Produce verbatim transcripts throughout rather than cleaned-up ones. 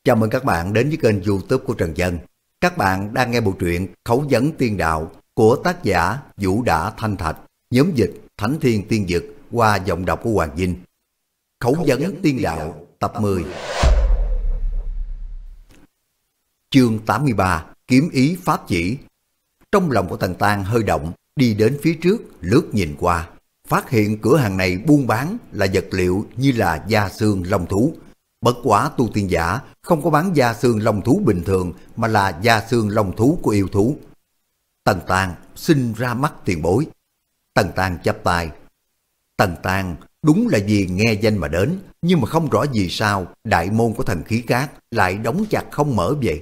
Chào mừng các bạn đến với kênh YouTube của Trần Dân. Các bạn đang nghe bộ truyện Khấu vấn tiên đạo của tác giả Vũ Đả Thanh Thạch, nhóm dịch Thánh Thiên Tiên Dực qua giọng đọc của Hoàng Vinh. Khấu vấn tiên đạo tập mười. Chương tám mươi ba, kiếm ý pháp chỉ. Trong lòng của Tần Tang hơi động, đi đến phía trước lướt nhìn qua, phát hiện cửa hàng này buôn bán là vật liệu như là da xương long thú. Bất quá tu tiên giả không có bán da xương long thú bình thường mà là da xương long thú của yêu thú. Tần Tang xin ra mắt tiền bối. Tần Tang chắp tay. Tần Tang đúng là vì nghe danh mà đến, nhưng mà không rõ vì sao đại môn của Thần Khí Các lại đóng chặt không mở vậy.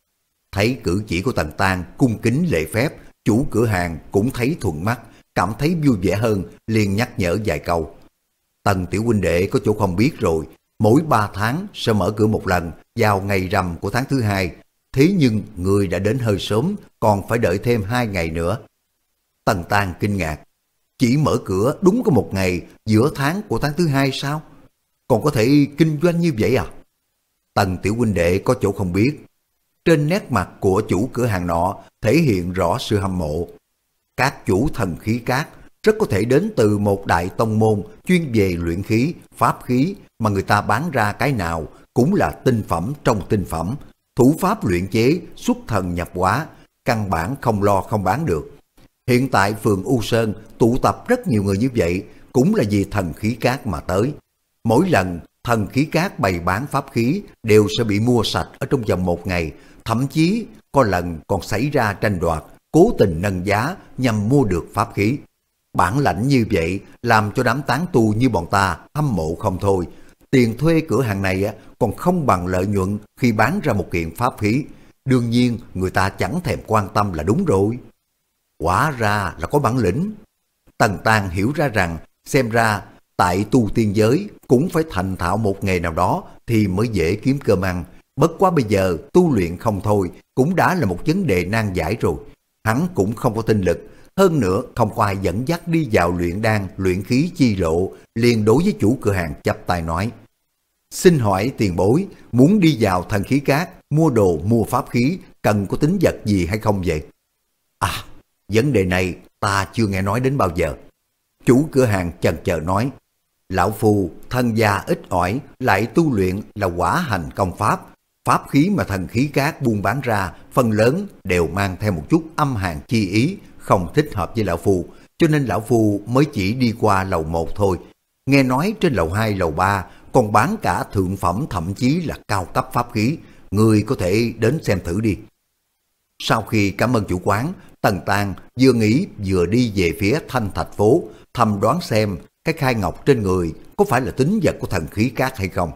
Thấy cử chỉ của Tần Tang cung kính lễ phép, chủ cửa hàng cũng thấy thuận mắt, cảm thấy vui vẻ hơn, liền nhắc nhở vài câu. Tần tiểu huynh đệ có chỗ không biết rồi, mỗi ba tháng sẽ mở cửa một lần vào ngày rằm của tháng thứ hai. Thế nhưng người đã đến hơi sớm, còn phải đợi thêm hai ngày nữa. Tần Tang kinh ngạc. Chỉ mở cửa đúng có một ngày giữa tháng của tháng thứ hai sao? Còn có thể kinh doanh như vậy à? Tần tiểu huynh đệ có chỗ không biết. Trên nét mặt của chủ cửa hàng nọ thể hiện rõ sự hâm mộ. Các chủ Thần Khí Các rất có thể đến từ một đại tông môn chuyên về luyện khí, pháp khí, mà người ta bán ra cái nào cũng là tinh phẩm trong tinh phẩm, thủ pháp luyện chế xuất thần nhập hóa, căn bản không lo không bán được. Hiện tại phường U Sơn tụ tập rất nhiều người như vậy, cũng là vì Thần Khí Các mà tới. Mỗi lần Thần Khí Các bày bán pháp khí đều sẽ bị mua sạch ở trong vòng một ngày, thậm chí có lần còn xảy ra tranh đoạt, cố tình nâng giá nhằm mua được pháp khí. Bản lãnh như vậy làm cho đám tán tu như bọn ta hâm mộ không thôi. Tiền thuê cửa hàng này còn không bằng lợi nhuận khi bán ra một kiện pháp khí. Đương nhiên người ta chẳng thèm quan tâm là đúng rồi. Quả ra là có bản lĩnh. Tần Tang hiểu ra rằng xem ra tại tu tiên giới cũng phải thành thạo một nghề nào đó thì mới dễ kiếm cơm ăn. Bất quá bây giờ tu luyện không thôi cũng đã là một vấn đề nan giải rồi. Hắn cũng không có tinh lực. Hơn nữa không có ai dẫn dắt đi vào luyện đan, luyện khí chi lộ, liền đối với chủ cửa hàng chắp tay nói. Xin hỏi tiền bối, muốn đi vào Thần Khí Các, mua đồ, mua pháp khí, cần có tính vật gì hay không vậy? À, vấn đề này ta chưa nghe nói đến bao giờ. Chủ cửa hàng chần chờ nói. Lão phu, thân gia ít ỏi, lại tu luyện là quả hành công pháp. Pháp khí mà Thần Khí Các buôn bán ra, phần lớn đều mang theo một chút âm hàn chi ý, không thích hợp với lão phu, cho nên lão phu mới chỉ đi qua lầu một thôi. Nghe nói trên lầu hai, lầu ba còn bán cả thượng phẩm, thậm chí là cao cấp pháp khí, người có thể đến xem thử đi. Sau khi cảm ơn chủ quán, Tần Tang vừa nghĩ vừa đi về phía Thanh Thạch phố, thầm đoán xem cái khai ngọc trên người có phải là tính vật của Thần Khí Các hay không.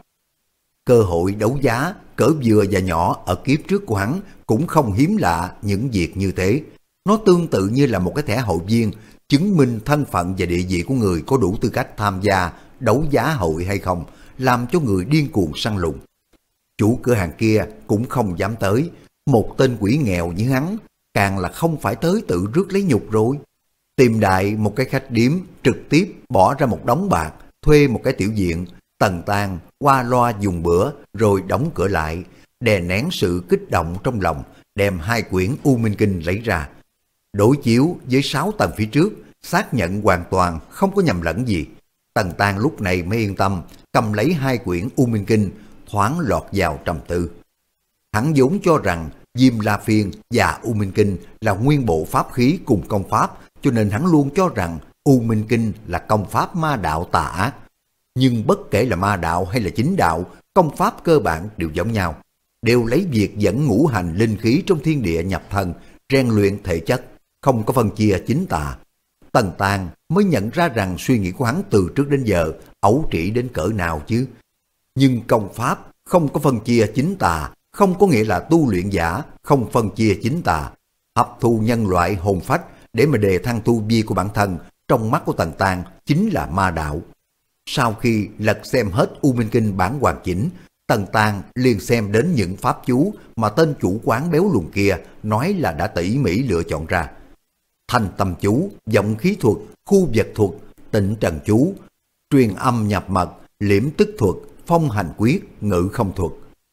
Cơ hội đấu giá cỡ vừa và nhỏ ở kiếp trước của hắn cũng không hiếm lạ những việc như thế. Nó tương tự như là một cái thẻ hội viên, chứng minh thân phận và địa vị của người có đủ tư cách tham gia đấu giá hội hay không, làm cho người điên cuồng săn lùng. Chủ cửa hàng kia cũng không dám tới, một tên quỷ nghèo như hắn, càng là không phải tới tự rước lấy nhục rồi. Tìm đại một cái khách điếm, trực tiếp bỏ ra một đống bạc, thuê một cái tiểu viện, Tần Tang qua loa dùng bữa rồi đóng cửa lại, đè nén sự kích động trong lòng, đem hai quyển U Minh Kinh lấy ra. Đối chiếu với sáu tầng phía trước, xác nhận hoàn toàn không có nhầm lẫn gì. Tần Tang lúc này mới yên tâm, cầm lấy hai quyển U Minh Kinh, thoáng lọt vào trầm tư. Hắn vốn cho rằng Diêm La Phiên và U Minh Kinh là nguyên bộ pháp khí cùng công pháp, cho nên hắn luôn cho rằng U Minh Kinh là công pháp ma đạo tà ác. Nhưng bất kể là ma đạo hay là chính đạo, công pháp cơ bản đều giống nhau, đều lấy việc dẫn ngũ hành linh khí trong thiên địa nhập thân, rèn luyện thể chất, không có phân chia chính tà. Tần Tang mới nhận ra rằng suy nghĩ của hắn từ trước đến giờ ấu trĩ đến cỡ nào chứ. Nhưng công pháp không có phân chia chính tà, không có nghĩa là tu luyện giả không phân chia chính tà. Hấp thu nhân loại hồn phách để mà đề thăng tu vi của bản thân, trong mắt của Tần Tang chính là ma đạo. Sau khi lật xem hết U Minh Kinh bản hoàn chỉnh, Tần Tang liền xem đến những pháp chú mà tên chủ quán béo lùn kia nói là đã tỉ mỉ lựa chọn ra. Thanh tâm chú, vọng khí thuật, khu vật thuật, tịnh trần chú, truyền âm nhập mật, liễm tức thuật, phong hành quyết, ngự không thuật.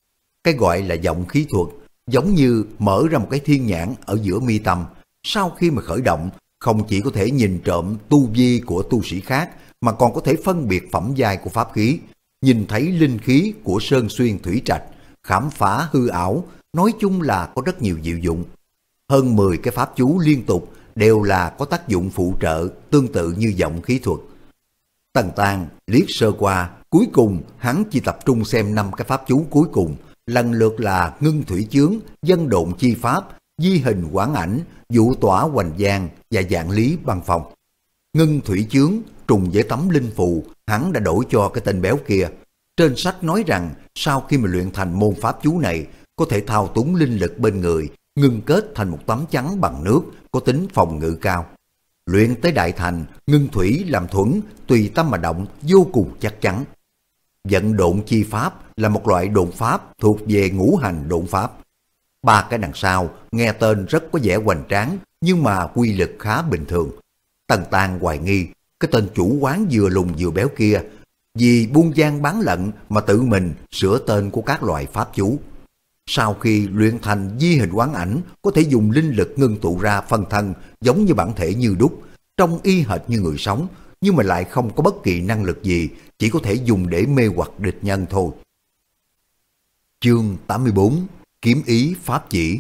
Cái gọi là vọng khí thuật giống như mở ra một cái thiên nhãn ở giữa mi tâm. Sau khi mà khởi động, không chỉ có thể nhìn trộm tu vi của tu sĩ khác, mà còn có thể phân biệt phẩm giai của pháp khí, nhìn thấy linh khí của sơn xuyên thủy trạch, khám phá hư ảo, nói chung là có rất nhiều diệu dụng. Hơn mười cái pháp chú liên tục đều là có tác dụng phụ trợ tương tự như vọng khí thuật. Tần Tang liếc sơ qua, cuối cùng hắn chỉ tập trung xem năm cái pháp chú cuối cùng, lần lượt là ngưng thủy chướng, dân độn chi pháp, di hình quán ảnh, dụ tỏa hoành giang và dạng lý băng phong. Ngưng thủy chướng trùng với tấm linh phù, hắn đã đổi cho cái tên béo kia. Trên sách nói rằng sau khi mà luyện thành môn pháp chú này, có thể thao túng linh lực bên người, ngưng kết thành một tấm chắn bằng nước, có tính phòng ngự cao. Luyện tới đại thành, ngưng thủy làm thuẫn, tùy tâm mà động, vô cùng chắc chắn. Vận độn chi pháp là một loại độn pháp thuộc về ngũ hành độn pháp. Ba cái đằng sau nghe tên rất có vẻ hoành tráng, nhưng mà quy lực khá bình thường. Tần Tang hoài nghi cái tên chủ quán vừa lùn vừa béo kia vì buôn gian bán lận mà tự mình sửa tên của các loại pháp chú. Sau khi luyện thành di hình quán ảnh, có thể dùng linh lực ngưng tụ ra phân thân giống như bản thể như đúc, trông y hệt như người sống, nhưng mà lại không có bất kỳ năng lực gì, chỉ có thể dùng để mê hoặc địch nhân thôi. Chương tám mươi bốn. Kiếm ý pháp chỉ.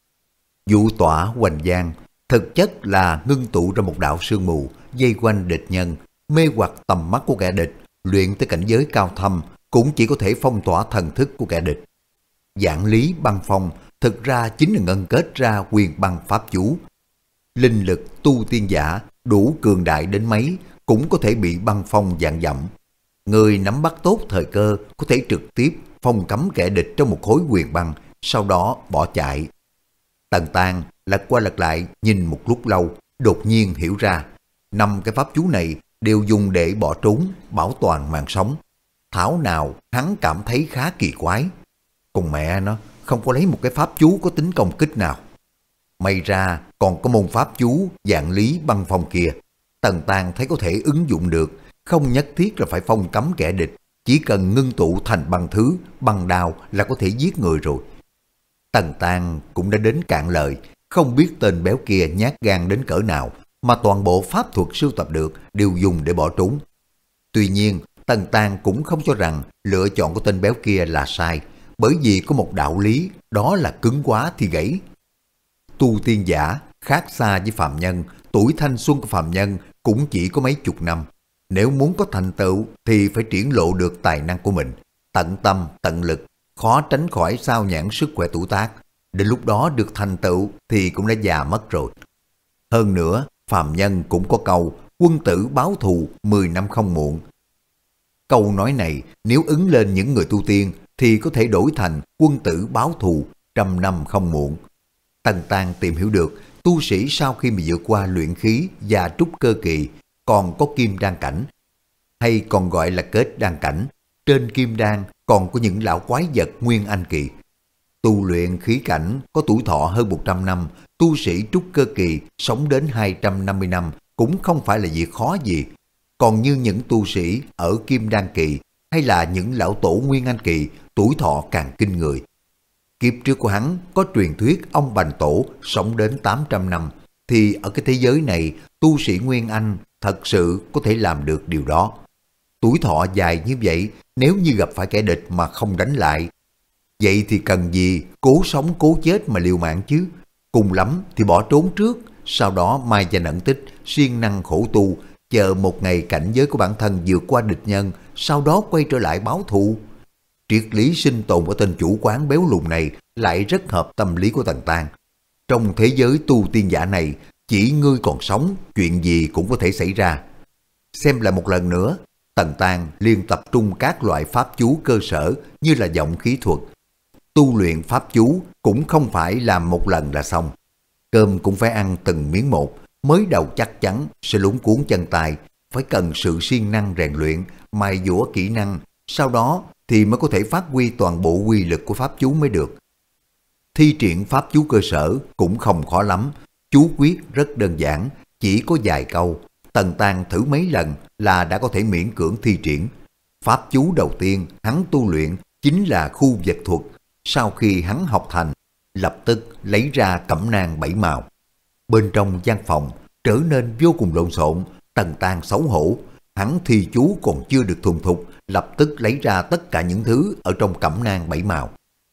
Dụ tỏa hoành giang thực chất là ngưng tụ ra một đạo sương mù dây quanh địch nhân, mê hoặc tầm mắt của kẻ địch. Luyện tới cảnh giới cao thâm cũng chỉ có thể phong tỏa thần thức của kẻ địch. Dạng lý băng phong thực ra chính là ngân kết ra quyền băng pháp chú. Linh lực tu tiên giả đủ cường đại đến mấy cũng có thể bị băng phong vạn dặm. Người nắm bắt tốt thời cơ có thể trực tiếp phong cấm kẻ địch trong một khối quyền băng, sau đó bỏ chạy. Tần Tang lật qua lật lại nhìn một lúc lâu, đột nhiên hiểu ra năm cái pháp chú này đều dùng để bỏ trốn, bảo toàn mạng sống. Thảo nào hắn cảm thấy khá kỳ quái. Còn mẹ nó, không có lấy một cái pháp chú có tính công kích nào. May ra còn có môn pháp chú dạng lý băng phong kia. Tần Tang thấy có thể ứng dụng được, không nhất thiết là phải phong cấm kẻ địch. Chỉ cần ngưng tụ thành băng thứ, băng đao là có thể giết người rồi. Tần Tang cũng đã đến cạn lời, không biết tên béo kia nhát gan đến cỡ nào, mà toàn bộ pháp thuật sưu tập được đều dùng để bỏ trốn. Tuy nhiên, Tần Tang cũng không cho rằng lựa chọn của tên béo kia là sai, bởi vì có một đạo lý, đó là cứng quá thì gãy. Tu tiên giả khác xa với phàm nhân, tuổi thanh xuân của phàm nhân cũng chỉ có mấy chục năm. Nếu muốn có thành tựu thì phải triển lộ được tài năng của mình, tận tâm, tận lực, khó tránh khỏi sao nhãng sức khỏe tuổi tác. Đến lúc đó được thành tựu thì cũng đã già mất rồi. Hơn nữa, phàm nhân cũng có câu quân tử báo thù mười năm không muộn. Câu nói này nếu ứng lên những người tu tiên thì có thể đổi thành quân tử báo thù trăm năm không muộn. Tần Tang tìm hiểu được tu sĩ sau khi mà vượt qua luyện khí và trúc cơ kỳ còn có kim đan cảnh, hay còn gọi là kết đan cảnh. Trên kim đan còn có những lão quái vật nguyên anh kỳ. Tu luyện khí cảnh có tuổi thọ hơn một trăm năm, tu sĩ trúc cơ kỳ sống đến hai trăm năm mươi năm cũng không phải là việc khó gì. Còn như những tu sĩ ở kim đan kỳ hay là những lão tổ nguyên anh kỳ, tuổi thọ càng kinh người. Kiếp trước của hắn có truyền thuyết ông Bành Tổ sống đến tám trăm năm, thì ở cái thế giới này tu sĩ nguyên anh thật sự có thể làm được điều đó. Tuổi thọ dài như vậy, nếu như gặp phải kẻ địch mà không đánh lại, vậy thì cần gì cố sống cố chết mà liều mạng chứ. Cùng lắm thì bỏ trốn trước, sau đó mai danh ẩn tích, siêng năng khổ tu, chờ một ngày cảnh giới của bản thân vượt qua địch nhân, sau đó quay trở lại báo thù. Triết lý sinh tồn của tên chủ quán béo lùn này lại rất hợp tâm lý của Tần Tang. Trong thế giới tu tiên giả này, chỉ ngươi còn sống, chuyện gì cũng có thể xảy ra. Xem lại một lần nữa, Tần Tang liên tập trung các loại pháp chú cơ sở như là vọng khí thuật. Tu luyện pháp chú cũng không phải làm một lần là xong. Cơm cũng phải ăn từng miếng một, mới đầu chắc chắn sẽ luống cuốn chân tay, phải cần sự siêng năng rèn luyện, mài dũa kỹ năng, sau đó thì mới có thể phát huy toàn bộ quy lực của pháp chú mới được. Thi triển pháp chú cơ sở cũng không khó lắm, chú quyết rất đơn giản, chỉ có vài câu. Tần Tang thử mấy lần là đã có thể miễn cưỡng thi triển. Pháp chú đầu tiên hắn tu luyện chính là khu vật thuật. Sau khi hắn học thành, lập tức lấy ra cẩm nang bảy màu. Bên trong gian phòng trở nên vô cùng lộn xộn, Tần Tang xấu hổ. Hắn thi chú còn chưa được thuần thục, lập tức lấy ra tất cả những thứ ở trong cẩm nang bảy màu.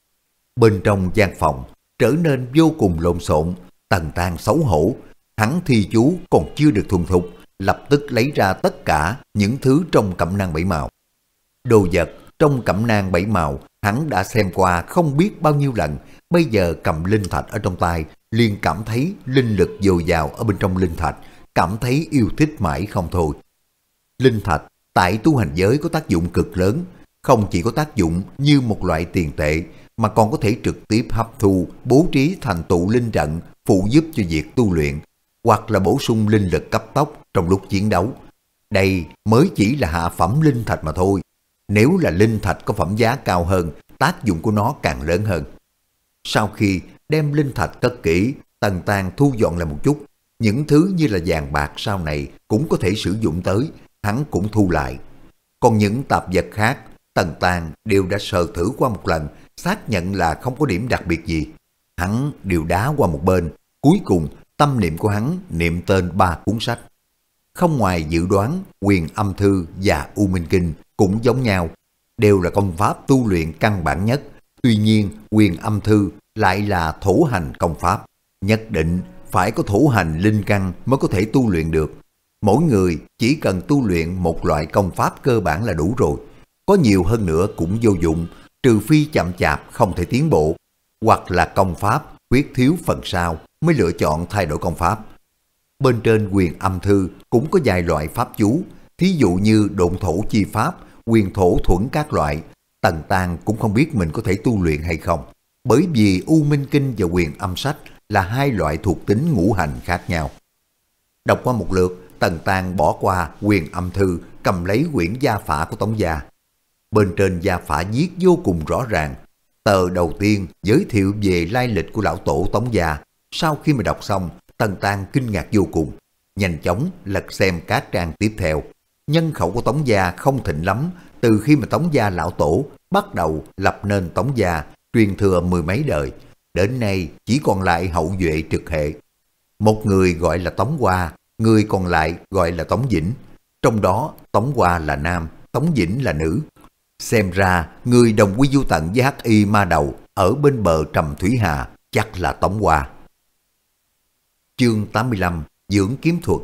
Bên trong gian phòng trở nên vô cùng lộn xộn, Tần Tang xấu hổ. Hắn thi chú còn chưa được thuần thục, lập tức lấy ra tất cả những thứ trong cẩm nang bảy màu. Đồ vật trong cẩm nang bảy màu hắn đã xem qua không biết bao nhiêu lần, bây giờ cầm linh thạch ở trong tay, liền cảm thấy linh lực dồi dào ở bên trong linh thạch, cảm thấy yêu thích mãi không thôi. Linh thạch tại tu hành giới có tác dụng cực lớn, không chỉ có tác dụng như một loại tiền tệ, mà còn có thể trực tiếp hấp thu, bố trí thành tụ linh trận, phụ giúp cho việc tu luyện, hoặc là bổ sung linh lực cấp tốc trong lúc chiến đấu. Đây mới chỉ là hạ phẩm linh thạch mà thôi. Nếu là linh thạch có phẩm giá cao hơn, tác dụng của nó càng lớn hơn. Sau khi đem linh thạch cất kỹ, Tần Tang thu dọn lại một chút, những thứ như là vàng bạc sau này cũng có thể sử dụng tới, hắn cũng thu lại. Còn những tạp vật khác, Tần Tang đều đã sờ thử qua một lần, xác nhận là không có điểm đặc biệt gì. Hắn đều đá qua một bên, cuối cùng tâm niệm của hắn niệm tên ba cuốn sách. Không ngoài dự đoán, Huyền Âm Thư và U Minh Kinh cũng giống nhau, đều là công pháp tu luyện căn bản nhất. Tuy nhiên, Huyền Âm Thư lại là thổ hành công pháp, nhất định phải có thổ hành linh căn mới có thể tu luyện được. Mỗi người chỉ cần tu luyện một loại công pháp cơ bản là đủ rồi, có nhiều hơn nữa cũng vô dụng, trừ phi chậm chạp không thể tiến bộ, hoặc là công pháp khuyết thiếu phần sau mới lựa chọn thay đổi công pháp. Bên trên Huyền Âm Thư cũng có vài loại pháp chú, thí dụ như độn thổ chi pháp, huyền thổ thuẫn các loại. Tần Tang cũng không biết mình có thể tu luyện hay không, bởi vì U Minh Kinh và Huyền Âm Sách là hai loại thuộc tính ngũ hành khác nhau. Đọc qua một lượt, Tần Tang bỏ qua Huyền Âm Thư, cầm lấy quyển gia phả của Tống gia. Bên trên gia phả viết vô cùng rõ ràng. Tờ đầu tiên giới thiệu về lai lịch của lão tổ Tống gia. Sau khi mà đọc xong, Tần Tang kinh ngạc vô cùng, nhanh chóng lật xem các trang tiếp theo. Nhân khẩu của Tống gia không thịnh lắm, từ khi mà Tống gia lão tổ bắt đầu lập nên Tống gia, truyền thừa mười mấy đời, đến nay chỉ còn lại hậu duệ trực hệ. Một người gọi là Tống Hoa, người còn lại gọi là Tống Vĩnh. Trong đó Tống Hoa là nam, Tống Vĩnh là nữ. Xem ra người đồng quy du tận với hắc y ma đầu ở bên bờ Trầm Thủy Hà chắc là Tống Hoa. Chương tám mươi lăm, dưỡng kiếm thuật.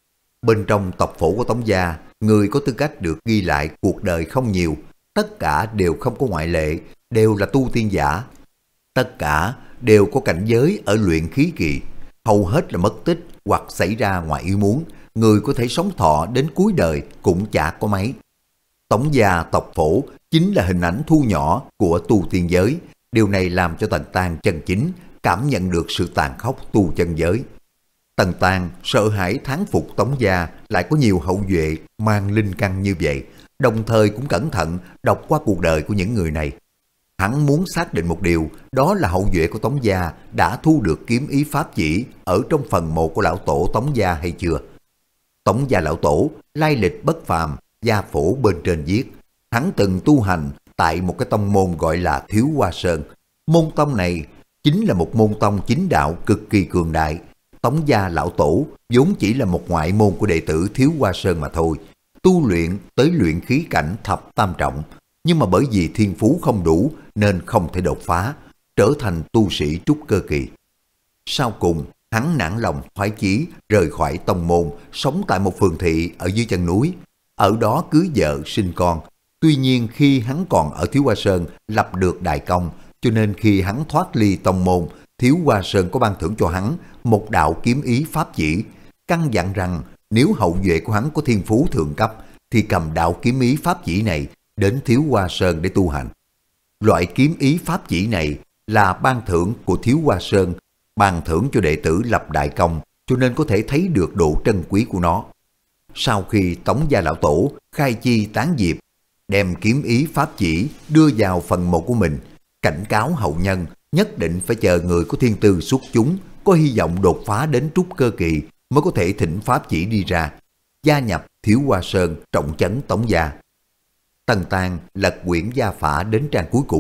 Bên trong tộc phổ của Tống gia, người có tư cách được ghi lại cuộc đời không nhiều, tất cả đều không có ngoại lệ, đều là tu tiên giả. Tất cả đều có cảnh giới ở luyện khí kỳ, hầu hết là mất tích hoặc xảy ra ngoài ý muốn, người có thể sống thọ đến cuối đời cũng chả có mấy. Tống gia tộc phổ chính là hình ảnh thu nhỏ của tu tiên giới, điều này làm cho Tần Tang chân chính cảm nhận được sự tàn khốc tu chân giới. Tần Tang sợ hãi thán phục Tống gia lại có nhiều hậu duệ mang linh căn như vậy, đồng thời cũng cẩn thận đọc qua cuộc đời của những người này. Hắn muốn xác định một điều, đó là hậu duệ của Tống gia đã thu được kiếm ý pháp chỉ ở trong phần mộ của lão tổ Tống gia hay chưa. Tống gia lão tổ lai lịch bất phàm, gia phổ bên trên viết, hắn từng tu hành tại một cái tông môn gọi là Thiếu Hoa Sơn. Môn tông này chính là một môn tông chính đạo cực kỳ cường đại. Tống gia lão tổ vốn chỉ là một ngoại môn của đệ tử Thiếu Hoa Sơn mà thôi, tu luyện tới luyện khí cảnh thập tam trọng, nhưng mà bởi vì thiên phú không đủ nên không thể đột phá, trở thành tu sĩ trúc cơ kỳ. Sau cùng, hắn nản lòng thoái chí rời khỏi tông môn, sống tại một phường thị ở dưới chân núi, ở đó cưới vợ sinh con. Tuy nhiên khi hắn còn ở Thiếu Hoa Sơn lập được đại công, cho nên khi hắn thoát ly tông môn, Thiếu Hoa Sơn có ban thưởng cho hắn một đạo kiếm ý pháp chỉ, căn dặn rằng nếu hậu duệ của hắn có thiên phú thượng cấp thì cầm đạo kiếm ý pháp chỉ này đến Thiếu Hoa Sơn để tu hành. Loại kiếm ý pháp chỉ này là ban thưởng của Thiếu Hoa Sơn, ban thưởng cho đệ tử lập đại công, cho nên có thể thấy được độ trân quý của nó. Sau khi Tống gia lão tổ khai chi tán diệp, đem kiếm ý pháp chỉ đưa vào phần mộ của mình, cảnh cáo hậu nhân nhất định phải chờ người có thiên tư xuất chúng, có hy vọng đột phá đến trúc cơ kỳ mới có thể thỉnh pháp chỉ đi ra, gia nhập Thiếu Hoa Sơn trọng trấn Tống gia. Tần Tang lật quyển gia phả đến trang cuối cùng,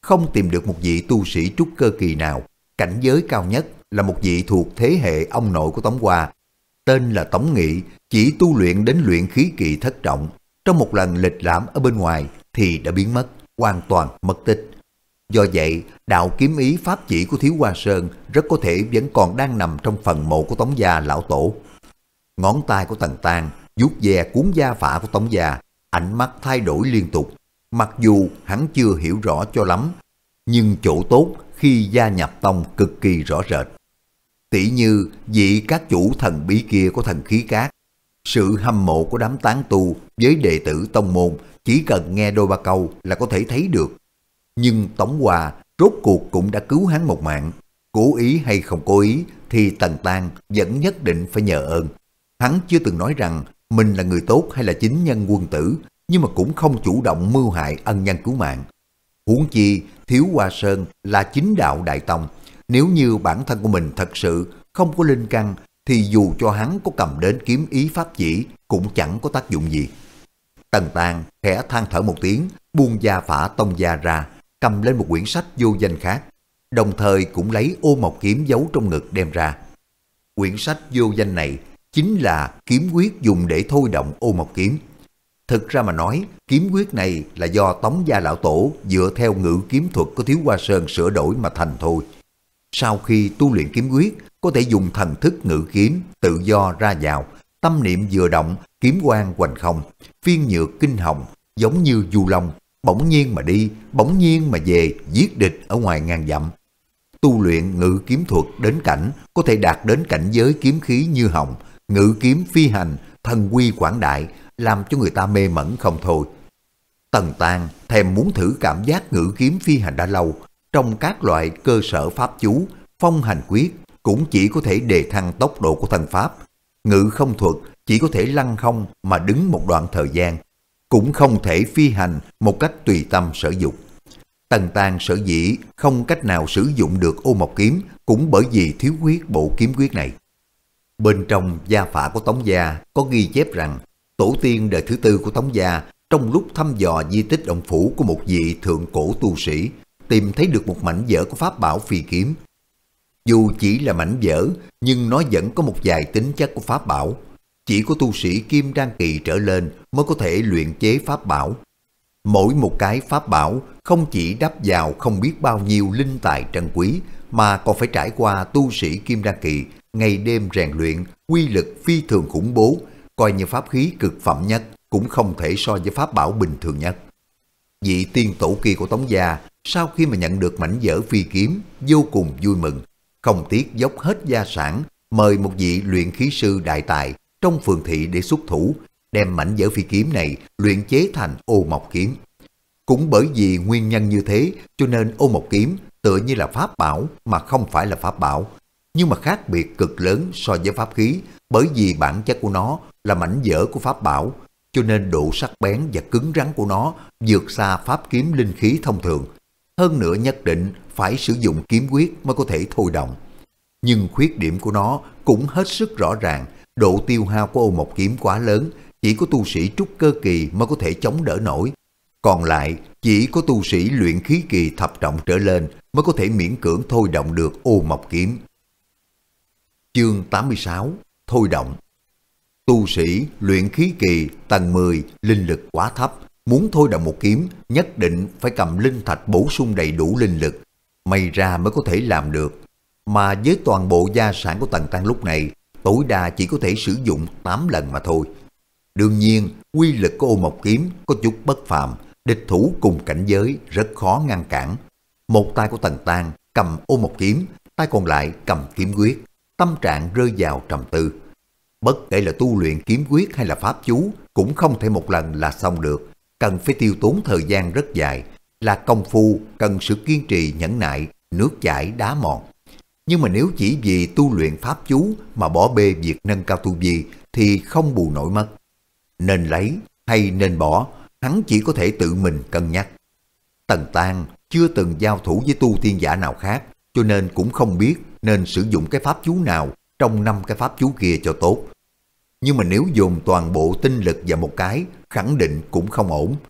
không tìm được một vị tu sĩ trúc cơ kỳ nào. Cảnh giới cao nhất là một vị thuộc thế hệ ông nội của Tống Hoa, tên là Tống Nghị, chỉ tu luyện đến luyện khí kỳ thất trọng. Trong một lần lịch lãm ở bên ngoài thì đã biến mất, hoàn toàn mất tích. Do vậy, đạo kiếm ý pháp chỉ của Thiếu Hoa Sơn rất có thể vẫn còn đang nằm trong phần mộ của Tống gia lão tổ. Ngón tay của Tần Tang vuốt ve cuốn da phả của Tống gia, ánh mắt thay đổi liên tục. Mặc dù hắn chưa hiểu rõ cho lắm, nhưng chỗ tốt khi gia nhập tông cực kỳ rõ rệt. Tỉ như vị các chủ thần bí kia có thần khí cát, sự hâm mộ của đám tán tu với đệ tử tông môn chỉ cần nghe đôi ba câu là có thể thấy được. Nhưng Tống Hoa rốt cuộc cũng đã cứu hắn một mạng, cố ý hay không cố ý thì Tần Tang vẫn nhất định phải nhờ ơn. Hắn chưa từng nói rằng mình là người tốt hay là chính nhân quân tử, nhưng mà cũng không chủ động mưu hại ân nhân cứu mạng. Huống chi Thiếu Hoa Sơn là chính đạo đại tông, nếu như bản thân của mình thật sự không có linh căn thì dù cho hắn có cầm đến kiếm ý pháp chỉ cũng chẳng có tác dụng gì. Tần Tang khẽ than thở một tiếng, buông gia phả tông gia ra, cầm lên một quyển sách vô danh khác, đồng thời cũng lấy ô mộc kiếm giấu trong ngực đem ra. Quyển sách vô danh này chính là kiếm quyết dùng để thôi động ô mộc kiếm. Thực ra mà nói, kiếm quyết này là do Tống gia lão tổ dựa theo ngự kiếm thuật của Thiếu Hoa Sơn sửa đổi mà thành thôi. Sau khi tu luyện kiếm quyết, có thể dùng thần thức ngự kiếm, tự do ra vào, tâm niệm vừa động, kiếm quang hoành không, phiên nhược kinh hồng, giống như du long, bỗng nhiên mà đi, bỗng nhiên mà về, giết địch ở ngoài ngàn dặm. Tu luyện ngự kiếm thuật đến cảnh, có thể đạt đến cảnh giới kiếm khí như hồng, ngự kiếm phi hành, thần quy quảng đại, làm cho người ta mê mẩn không thôi. Tần Tang thèm muốn thử cảm giác ngự kiếm phi hành đã lâu. Trong các loại cơ sở pháp chú, phong hành quyết cũng chỉ có thể đề thăng tốc độ của thân pháp. Ngự không thuật chỉ có thể lăng không mà đứng một đoạn thời gian, cũng không thể phi hành một cách tùy tâm sở dục. Tần Tang sở dĩ không cách nào sử dụng được ô mộc kiếm cũng bởi vì thiếu khuyết bộ kiếm quyết này. Bên trong gia phả của Tống gia có ghi chép rằng tổ tiên đời thứ tư của Tống gia trong lúc thăm dò di tích động phủ của một vị thượng cổ tu sĩ tìm thấy được một mảnh vỡ của pháp bảo phi kiếm. Dù chỉ là mảnh vỡ nhưng nó vẫn có một vài tính chất của pháp bảo. Chỉ có tu sĩ kim đan kỳ trở lên mới có thể luyện chế pháp bảo. Mỗi một cái pháp bảo không chỉ đắp vào không biết bao nhiêu linh tài trân quý, mà còn phải trải qua tu sĩ kim đan kỳ ngày đêm rèn luyện, quy lực phi thường khủng bố, coi như pháp khí cực phẩm nhất cũng không thể so với pháp bảo bình thường nhất. Vị tiên tổ kia của Tống gia sau khi mà nhận được mảnh vỡ phi kiếm vô cùng vui mừng, không tiếc dốc hết gia sản mời một vị luyện khí sư đại tài trong phường thị để xuất thủ, đem mảnh vỡ phi kiếm này luyện chế thành ô mộc kiếm. Cũng bởi vì nguyên nhân như thế cho nên ô mộc kiếm tựa như là pháp bảo mà không phải là pháp bảo, nhưng mà khác biệt cực lớn so với pháp khí, bởi vì bản chất của nó là mảnh vỡ của pháp bảo, cho nên độ sắc bén và cứng rắn của nó vượt xa pháp kiếm linh khí thông thường. Hơn nữa nhất định phải sử dụng kiếm quyết mới có thể thôi động. Nhưng khuyết điểm của nó cũng hết sức rõ ràng, độ tiêu hao của ô mộc kiếm quá lớn, chỉ có tu sĩ trúc cơ kỳ mới có thể chống đỡ nổi. Còn lại chỉ có tu sĩ luyện khí kỳ thập trọng trở lên mới có thể miễn cưỡng thôi động được ô mộc kiếm. Chương tám mươi sáu. Thôi động. Tu sĩ luyện khí kỳ tầng mười linh lực quá thấp, muốn thôi động một kiếm nhất định phải cầm linh thạch bổ sung đầy đủ linh lực, may ra mới có thể làm được. Mà với toàn bộ gia sản của Tần Tăng lúc này, tối đa chỉ có thể sử dụng tám lần mà thôi. Đương nhiên, quy lực của ô mộc kiếm có chút bất phàm, địch thủ cùng cảnh giới rất khó ngăn cản. Một tay của Tần Tăng cầm ô mộc kiếm, tay còn lại cầm kiếm quyết, tâm trạng rơi vào trầm tư. Bất kể là tu luyện kiếm quyết hay là pháp chú cũng không thể một lần là xong được, cần phải tiêu tốn thời gian rất dài, là công phu cần sự kiên trì nhẫn nại, nước chảy đá mòn. Nhưng mà nếu chỉ vì tu luyện pháp chú mà bỏ bê việc nâng cao tu vi thì không bù nổi mất. Nên lấy hay nên bỏ, hắn chỉ có thể tự mình cân nhắc. Tần Tăng chưa từng giao thủ với tu tiên giả nào khác, cho nên cũng không biết nên sử dụng cái pháp chú nào trong năm cái pháp chú kia cho tốt. Nhưng mà nếu dồn toàn bộ tinh lực vào một cái, khẳng định cũng không ổn.